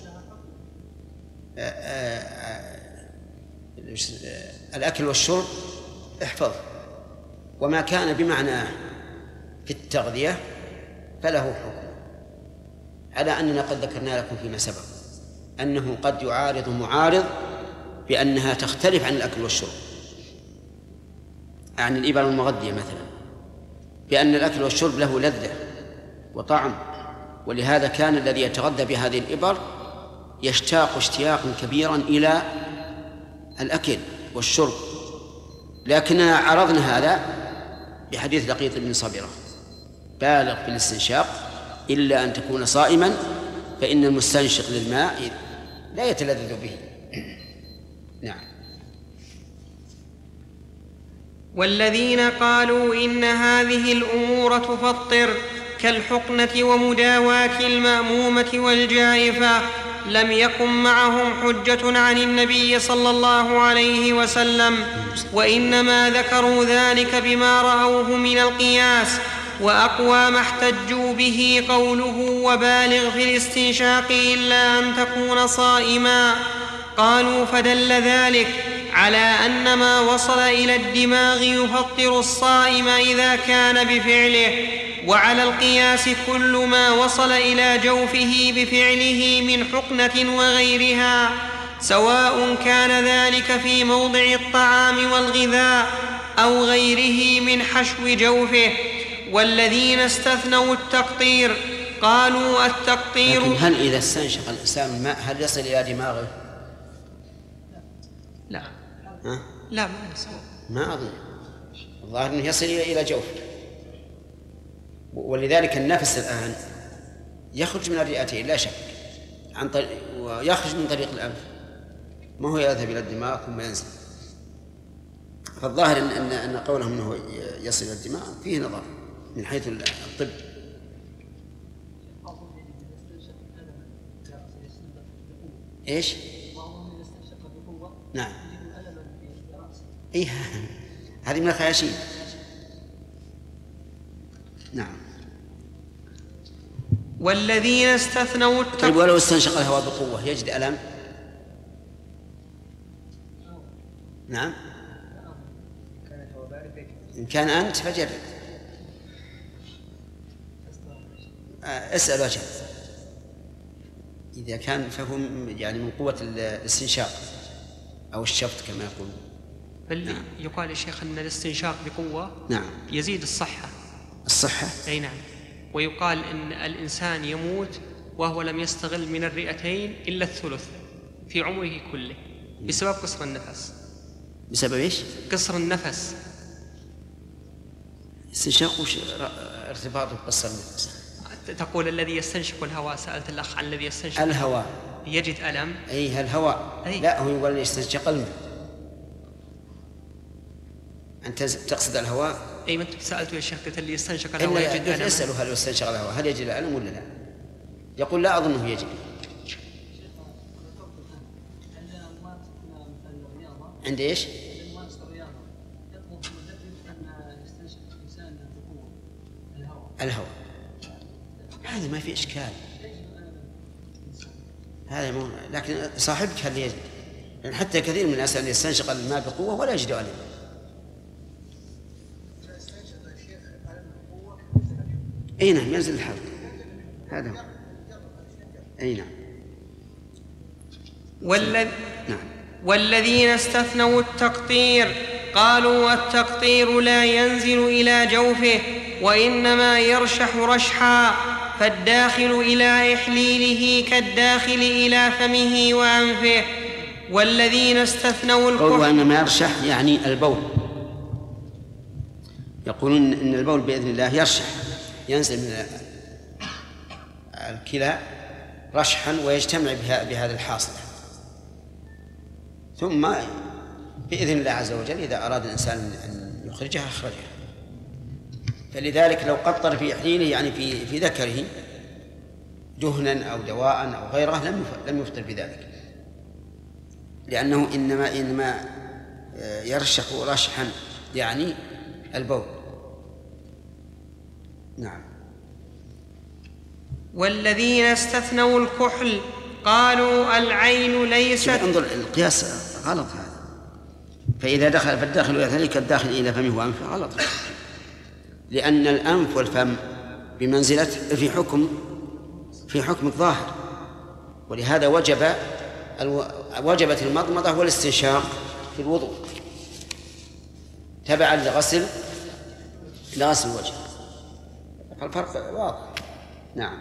الأكل والشرب احفظ، وما كان بمعنى في التغذية فله حكم، على أننا قد ذكرنا لكم فيما سبق أنه قد يعارض معارض بأنها تختلف عن الأكل والشرب، عن الإبر المغذية مثلا، بأن الأكل والشرب له لذة وطعم، ولهذا كان الذي يتغذى بهذه الإبر يشتاق اشتياقا كبيرا إلى الأكل والشرب. لكننا عرضنا هذا بحديث لقيط بن صبرة: بالغ في الاستنشاق إلا أن تكون صائما فإن المستنشق للماء لا يتلذذ به. نعم. والذين قالوا إن هذه الأمور تفطر كالحقنة ومداواة المأمومة والجائفة لم يكن معهم حجة عن النبي صلى الله عليه وسلم، وإنما ذكروا ذلك بما رأوه من القياس، وأقوى ما احتجوا به قوله وبالغ في الاستنشاق إلا أن تكون صائما. قالوا فدل ذلك على أن ما وصل إلى الدماغ يفطر الصائم إذا كان بفعله، وعلى القياس كل ما وصل إلى جوفه بفعله من حقنة وغيرها، سواء كان ذلك في موضع الطعام والغذاء أو غيره من حشو جوفه. والذين استثنوا التقطير قالوا التقطير. لكن هل إذا استنشق الإنسان الماء هل يصل إلى دماغه؟ لا. ها؟ لا ما يصل. ما أظن، الظاهر أنه يصل إلى جوفه، ولذلك النفس الآن يخرج من الرئتين لا شك، عن طريق ويخرج من طريق الأنف، ما هو يذهب إلى الدماغ ثم ينزل. فالظاهر أن أن, أن قولهم أنه يصل إلى الدماغ فيه نظر من حيث الطب. إيش؟ نعم. إيه هذه من الخياشيم. نعم. والذين استثنوا التقطير. طيب ولو استنشق الهواء بقوة يجد ألم؟ نعم. إن كان أنت فجرب، اسأل وجهك. إذا كان فهم يعني من قوة الاستنشاق أو الشفط كما يقول. بل نعم. يقال يا شيخ أن الاستنشاق بقوة نعم يزيد الصحة. الصحة؟ أي نعم. ويقال إن الإنسان يموت وهو لم يستغل من الرئتين إلا الثلث في عمره كله بسبب قصر النفس. بسبب إيش؟ قصر النفس. استنشاق وش ارتباطه بقصر النفس؟ تقول الذي يستنشق الهواء، سألت الأخ عن الذي يستنشق الهواء يجد ألم. أي الهواء. أي. لا هو يقول يستنشق الماء. أنت تقصد الهواء؟ أي ما أنت سألته يا شيخ قلت اللي يستنشق الهواء يجد ألم. اسأله هل يستنشق الهواء هل يجد ألم ولا لا؟ يقول لا أظنه يجد. عند إيش؟ الهواء. هذا ما في إشكال، هذا مو... لكن صاحبك هل يجد؟ يعني حتى كثير من الناس يستنشق الماء بقوة ولا يجد عليه. أي نعم ينزل الحلق، هذا هو. أي نعم. والذ... نعم. والذين استثنوا التقطير قالوا التقطير لا ينزل إلى جوفه وإنما يرشح رشحا، فالداخل إلى إحليله كالداخل إلى فمه وأنفه. والذين استثنوا الكحل قولوا إنما يرشح يعني البول، يقولون إن البول بإذن الله يرشح، ينزل من الكلى رشحا ويجتمع بهذا الحاصل، ثم بإذن الله عز وجل إذا أراد الإنسان أن يخرجها أخرجها. فلذلك لو قطر في إحليله يعني في في ذكره دهنا أو دواء أو غيره لم لم يفطر بذلك، لأنه إنما إنما يرشح رشحا يعني البول. نعم. والذين استثنوا الكحل قالوا العين ليست. انظر القياس غلط هذا، فإذا دخل فالداخل إلى ذلك الداخل إلى فمه وأنفه غلط، لأن الأنف والفم بمنزلة في حكم في حكم الظاهر، ولهذا وجب وجبت المضمضة والاستنشاق في الوضوء تبعا لغسل لغسل الوجه، فالفرق واضح. نعم.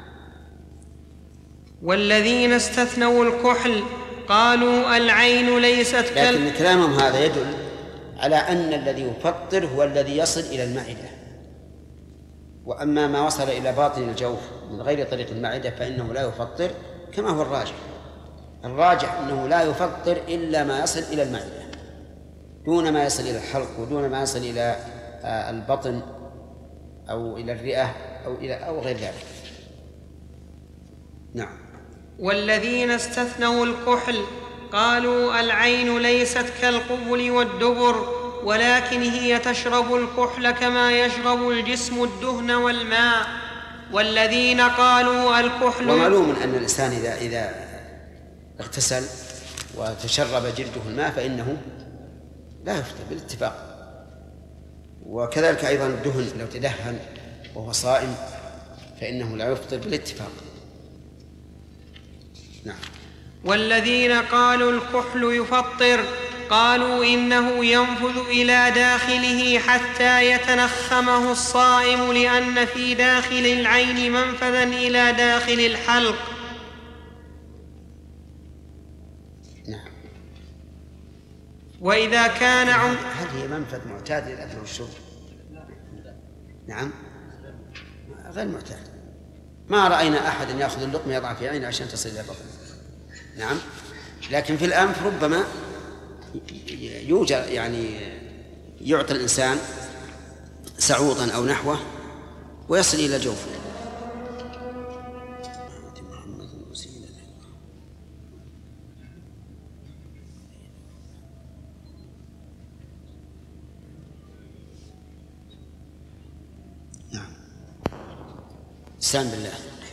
والذين استثنوا الكحل قالوا العين ليست كال... لكن كلامهم هذا يدل على أن الذي يفطر هو الذي يصل إلى المعدة، وأما ما وصل إلى باطن الجوف من غير طريق المعدة فإنه لا يفطر، كما هو الراجح. الراجح أنه لا يفطر إلا ما يصل إلى المعدة دون ما يصل إلى الحلق ودون ما يصل إلى البطن أو إلى الرئة أو إلى أو غير ذلك. نعم. والذين استثنوا الكحل قالوا العين ليست كالقبل والدبر، ولكن هي تشرب الكحل كما يشرب الجسم الدهن والماء. والذين قالوا الكحل. ومعلوم أن الإنسان إذا إذا اغتسل وتشرب جلده الماء فإنه لا يفطر بالاتفاق، وكذلك أيضا الدهن لو تدهن وهو صائم فإنه لا يفطر بالاتفاق. نعم. والذين قالوا الكحل يفطر قالوا إنه ينفذ إلى داخله حتى يتنخمه الصائم، لأن في داخل العين منفذا إلى داخل الحلق. نعم. وإذا كان عم... هل هي منفذ معتاد للأكل والشرب؟ نعم غير معتاد، ما رأينا أحد يأخذ اللقمة يضع في عينه عشان تصل إلى بطنه. نعم. لكن في الأنف ربما يوجد يعني يعطي الإنسان سعوطا أو نحوه ويصل إلى جوفه. نعم. استعن بالله.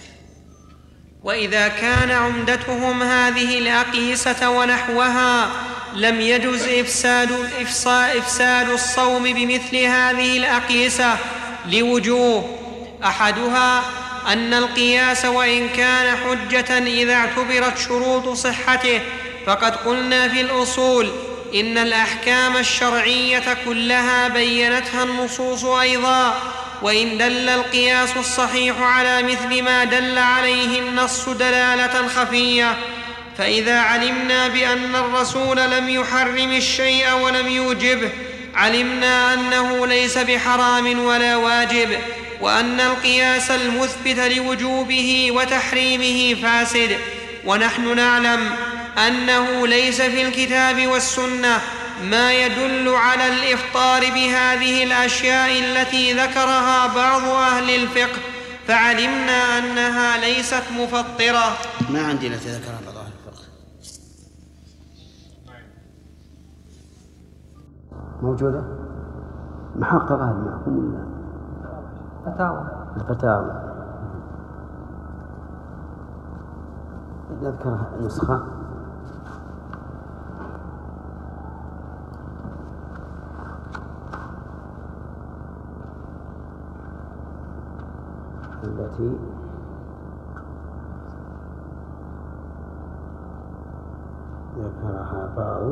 وإذا كان عمدتهم هذه الأقيسة ونحوها لم يجز إفساد, إفساد الصوم بمثل هذه الأقيسة لوجوه. أحدها أن القياس وإن كان حجة إذا اعتبرت شروط صحته، فقد قلنا في الأصول إن الأحكام الشرعية كلها بينتها النصوص أيضا، وإن دل القياس الصحيح على مثل ما دل عليه النص دلالة خفية، فإذا علمنا بأن الرسول لم يحرم الشيء ولم يوجبه علمنا أنه ليس بحرام ولا واجب، وأن القياس المثبت لوجوبه وتحريمه فاسد. ونحن نعلم أنه ليس في الكتاب والسنة ما يدل على الإفطار بهذه الأشياء التي ذكرها بعض أهل الفقه، فعلمنا أنها ليست مفطرة. ما عندي التي ذكرها بعض أهل الفقه. موجودة محققة معكم ولا؟ فتاوى. الفتاوى. نذكر النسخة. التي ذكرها بعض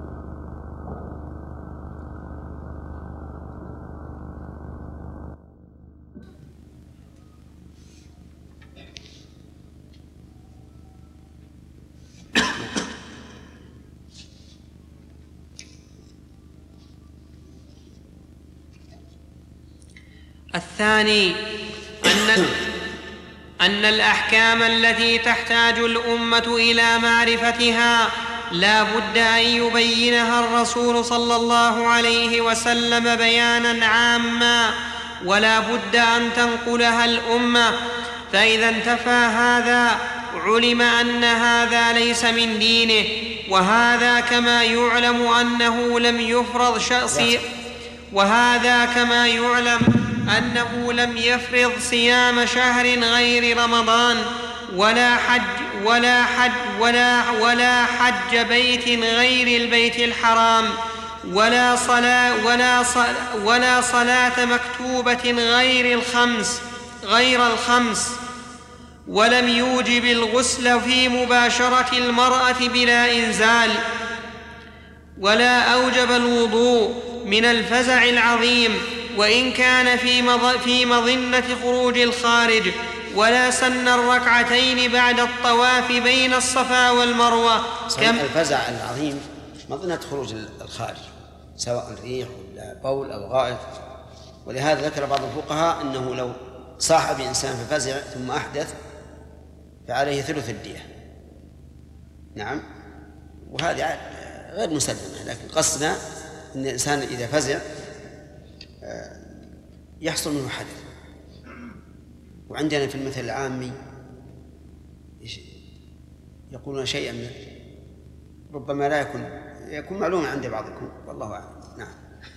الثاني أن أن الأحكام التي تحتاج الأمة إلى معرفتها لا بد أن يبينها الرسول صلى الله عليه وسلم بيانا عاما، ولا بد أن تنقلها الأمة، فإذا انتفى هذا علم أن هذا ليس من دينه. وهذا كما يعلم أنه لم يفرض شخصي وهذا كما يعلم أنه لم يفرض صيام شهر غير رمضان، ولا حج ولا حج ولا ولا حج بيت غير البيت الحرام، ولا صلاة ولا صلاة ولا صلاة مكتوبة غير الخمس غير الخمس ولم يوجب الغسل في مباشرة المرأة بلا إنزال، ولا أوجب الوضوء من الفزع العظيم وإن كان في مظنة خروج الخارج، ولا سن الركعتين بعد الطواف بين الصفا والمروة. كم الفزع العظيم مظنة خروج الخارج، سواء الريح ولا بول أو غائط. ولهذا ذكر بعض الفقهاء أنه لو صاح بإنسان ففزع ثم أحدث فعليه ثلث الدية. نعم، وهذه غير مسلمة، لكن قصدنا أن الإنسان إذا فزع يحصل منه حدث. وعندنا في المثل العامي يقولون شيئا من ربما لا يكون يكون معلوما عند بعضكم، والله أعلم. نعم.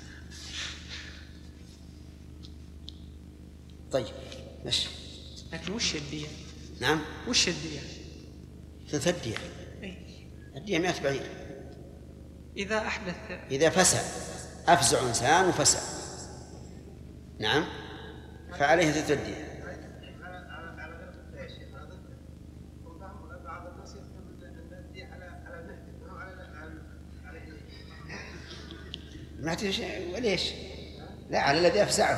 طيب ماشي. لكن وش الدية؟ نعم، وش الدية؟ ثلث الدية. الدية مئة بعير إذا أحدث إذا فسع، أفزع إنسان وفسع، نعم، فعليه ثلث الدية. ما شيء. وليش؟ لا، على الذي أفزعه.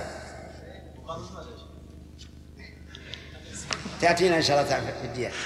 تأتينا إن شاء الله تعالى في الدية.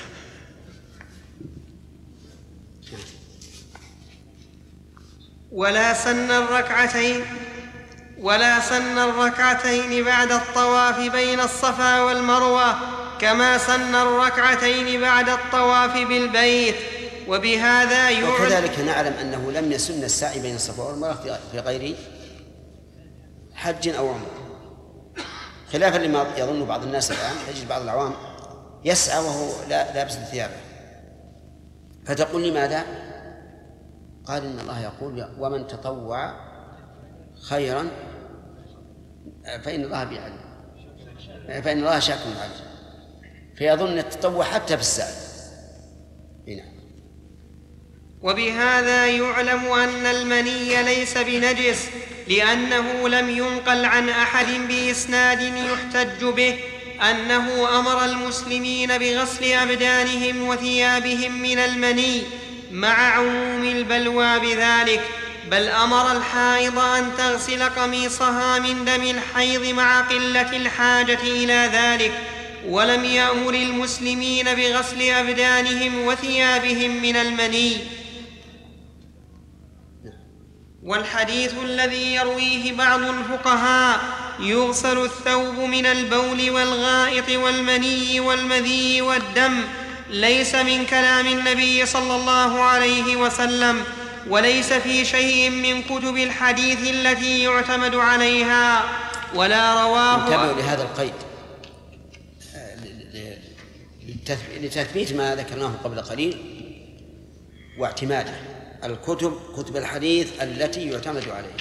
ولا سن الركعتين ولا سن الركعتين بعد الطواف بين الصفا والمروة، كما سن الركعتين بعد الطواف بالبيت. وبهذا يعلم وكذلك نعلم أنه لم يسن السعي بين الصفا والمروة في غير حج أو عمرة، خلافا لما يظن بعض الناس الآن. تجد بعض العوام يسعى وهو لا لابس ثيابه، فتقول لماذا؟ قال إن الله يقول ومن تطوع خيرا فإن الله به عليم، فإن الله شاكر عليم، فيظن التطوع حتى في السعي. هنا. وبهذا يعلم أن المني ليس بنجس، لأنه لم ينقل عن أحد بإسناد يحتج به أنه أمر المسلمين بغسل أبدانهم وثيابهم من المني مع عموم البلوى بذلك، بل أمر الحائض أن تغسل قميصها من دم الحيض مع قلة الحاجة إلى ذلك، ولم يأمر المسلمين بغسل أبدانهم وثيابهم من المني. والحديث الذي يرويه بعض الفقهاء يغسل الثوب من البول والغائط والمني والمذي والدم ليس من كلام النبي صلى الله عليه وسلم، وليس في شيء من كتب الحديث التي يعتمد عليها، ولا رواه. انتبهوا لهذا القيد لتثبيت ما ذكرناه قبل قليل واعتماده. الكتب كتب الحديث التي يعتمد عليها،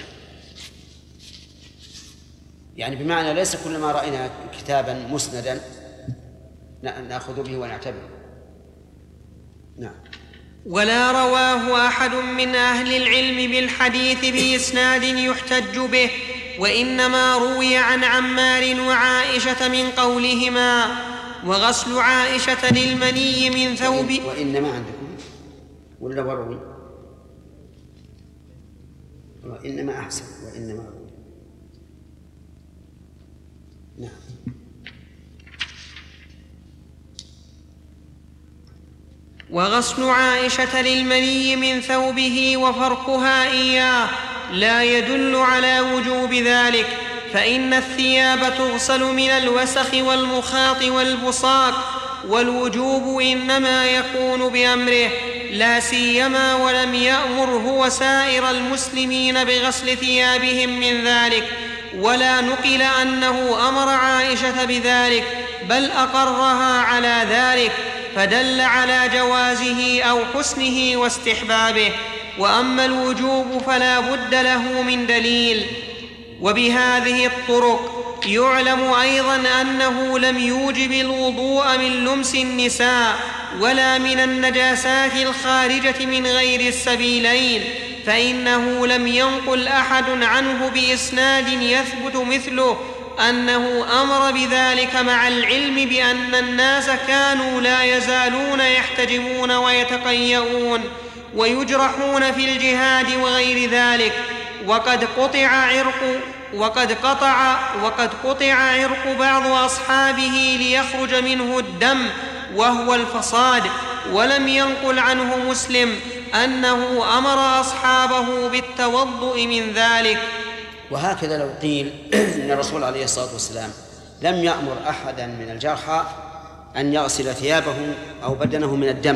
يعني بمعنى ليس كل ما رأينا كتابا مسندا نأخذ به ونعتبر، نعم. ولا رواه أحد من أهل العلم بالحديث بإسناد يحتج به، وإنما روي عن عمار وعائشة من قولهما: وغسل عائشة للمني من ثوب. وإنما عندكم ولا وروي؟ وإنما أحسن، وإنما روي. نعم. وغسل عائشة للمني من ثوبه وفركها إياه لا يدل على وجوب ذلك، فإن الثياب تغسل من الوسخ والمخاط والبصاق، والوجوب إنما يكون بأمره، لا سيما ولم يأمر هو سائر المسلمين بغسل ثيابهم من ذلك، ولا نقل أنه أمر عائشة بذلك، بل أقرها على ذلك، فدل على جوازه أو حسنه واستحبابه. وأما الوجوب فلا بد له من دليل. وبهذه الطرق يعلم أيضا أنه لم يوجب الوضوء من لمس النساء ولا من النجاسات الخارجة من غير السبيلين، فإنه لم ينقل أحد عنه بإسناد يثبت مثله أنه أمر بذلك، مع العلم بأن الناس كانوا لا يزالون يحتجمون ويتقيؤون ويجرحون في الجهاد وغير ذلك، وقد قطع عرق وقد قطع وقد قطع عرق بعض أصحابه ليخرج منه الدم وهو الفصاد، ولم ينقل عنه مسلم أنه أمر أصحابه بالتوضؤ من ذلك. وهكذا لو قيل إن الرسول عليه الصلاة والسلام لم يأمر أحدا من الجرحى أن يغسل ثيابه أو بدنه من الدم،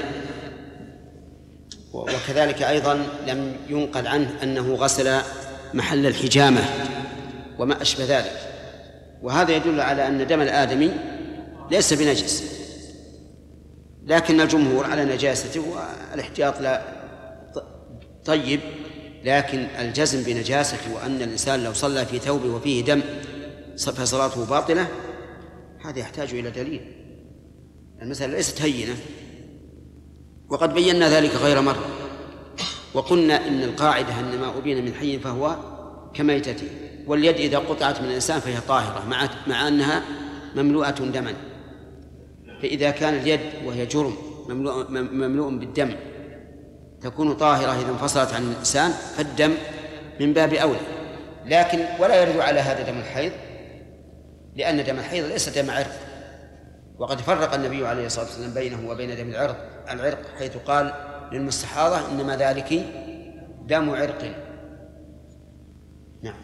وكذلك أيضا لم ينقل عنه أنه غسل محل الحجامة وما أشبه ذلك، وهذا يدل على أن دم الآدمي ليس بنجس، لكن الجمهور على نجاسته والاحتياط لا طيب، لكن الجزم بنجاسته وأن الإنسان لو صلى في ثوبه وفيه دم فصلاته باطلة، هذا يحتاج إلى دليل. المسألة ليست هينة، وقد بينا ذلك غير مرة، وقلنا إن القاعدة أن ما أبين من حي فهو كميتة، واليد إذا قطعت من الإنسان فهي طاهرة مع, مع أنها مملوءة دما، فإذا كان اليد وهي جرم مملوء, مملوء بالدم تكون طاهرة إذا انفصلت عن الإنسان، فالدم من باب أولى. لكن ولا يرد على هذا دم الحيض، لأن دم الحيض ليس دم عرق، وقد فرق النبي عليه الصلاة والسلام بينه وبين دم العرق العرق حيث قال للمستحاضة إنما ذلك دم عرق. نعم.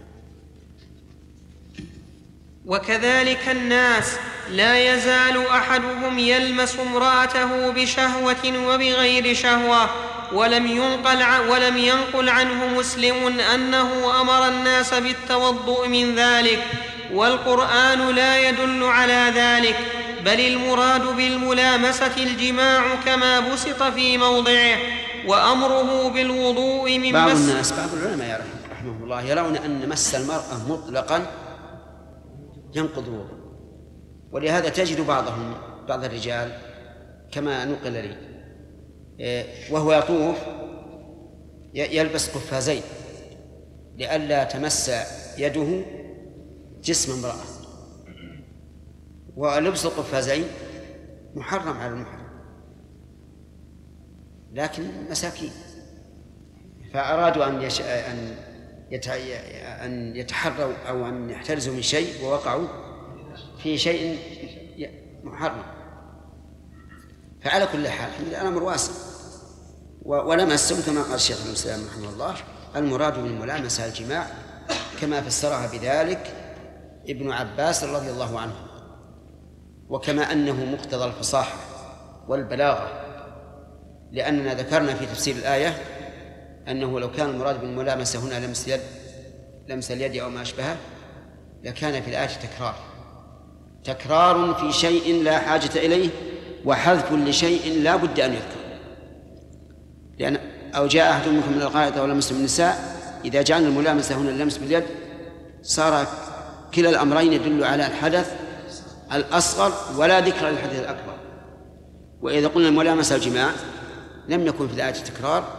وكذلك الناس لا يزال أحدهم يلمس امرأته بشهوة وبغير شهوة، ولم ينقل, ولم ينقل عنه مسلم أنه أمر الناس بالتوضؤ من ذلك، والقرآن لا يدل على ذلك، بل المراد بالملامسة الجماع كما بسط في موضعه، وأمره بالوضوء من بعض مس. الناس بعض العلماء رحمه الله يرون أن مس المرأة مطلقا ينقض الوضوء، ولهذا تجد بعضهم بعض الرجال كما نقل لي وهو يطوف يلبس قفازين لئلا تمس يده جسم امرأة، ولبس القفازين محرم على المحرم، لكن مساكين فأرادوا أن يش... أن يت... أن يتحروا أو أن يحترزوا من شيء ووقعوا في شيء محرم. فعلى كل حال الأمر واسع، ولمسهم كما قال الشيخ ابن الإسلام رحمه الله المراد بالملامسة الجماع، كما فسرها بذلك ابن عباس رضي الله عنه، وكما أنه مقتضى الفصاحة والبلاغة، لأننا ذكرنا في تفسير الآية أنه لو كان المراد بالملامسة هنا لمس اليد لمس اليد أو ما أشبهه لكان في الآية تكرار تكرار في شيء لا حاجة إليه، وحذف لشيء لا بد أن يذكر، لأن أو جاء أحد منكم من الغائط أو لمس النساء، إذا جعلنا الملامسة هنا اللمس باليد صار كلا الأمرين يدل على الحدث الأصغر ولا ذكر للحدث الأكبر. وإذا قلنا الملامسة الجماع لم يكن في الآية تكرار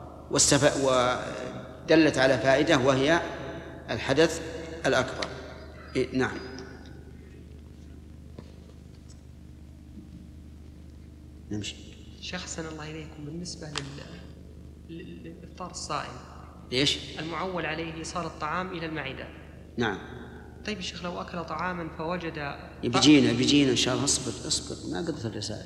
ودلت على فائدة وهي الحدث الأكبر. نعم. نمشي. شيخ أحسن الله إليكم، بالنسبة لل... للإفطار الصائم ليش؟ المعول عليه صار الطعام إلى المعدة. نعم. طيب يا شيخ لو أكل طعاما فوجد بيجينا بيجينا إن شاء الله. اصبر اصبر، ما قدرت الرسالة.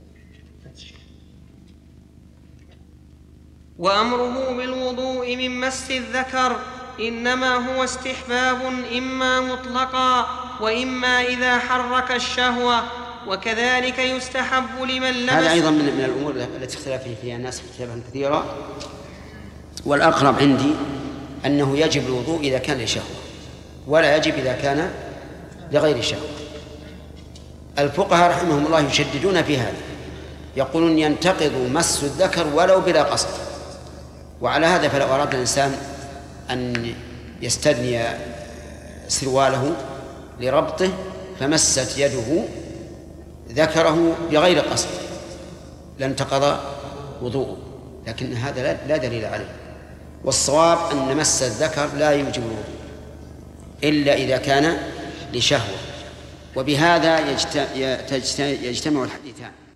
وأمره بالوضوء من مس الذكر إنما هو استحباب إما مطلقا وإما إذا حرك الشهوة، وكذلك يستحب لمن لمس. هذا أيضا من من الأمور التي اختلف فيها الناس اختلافا كثيرا، والأقرب عندي أنه يجب الوضوء إذا كان لشهوة ولا يجب إذا كان لغير شهوة. الفقهاء رحمهم الله يشددون في هذا، يقولون ينتقض مس الذكر ولو بلا قصد. وعلى هذا فلو أراد الإنسان أن يستدني سرواله لربطه فمست يده ذكره بغير قصد لانتقض وضوءه، لكن هذا لا دليل عليه. والصواب أن مس الذكر لا يوجب الوضوء إلا إذا كان لشهوة، وبهذا يجتمع الحديثان.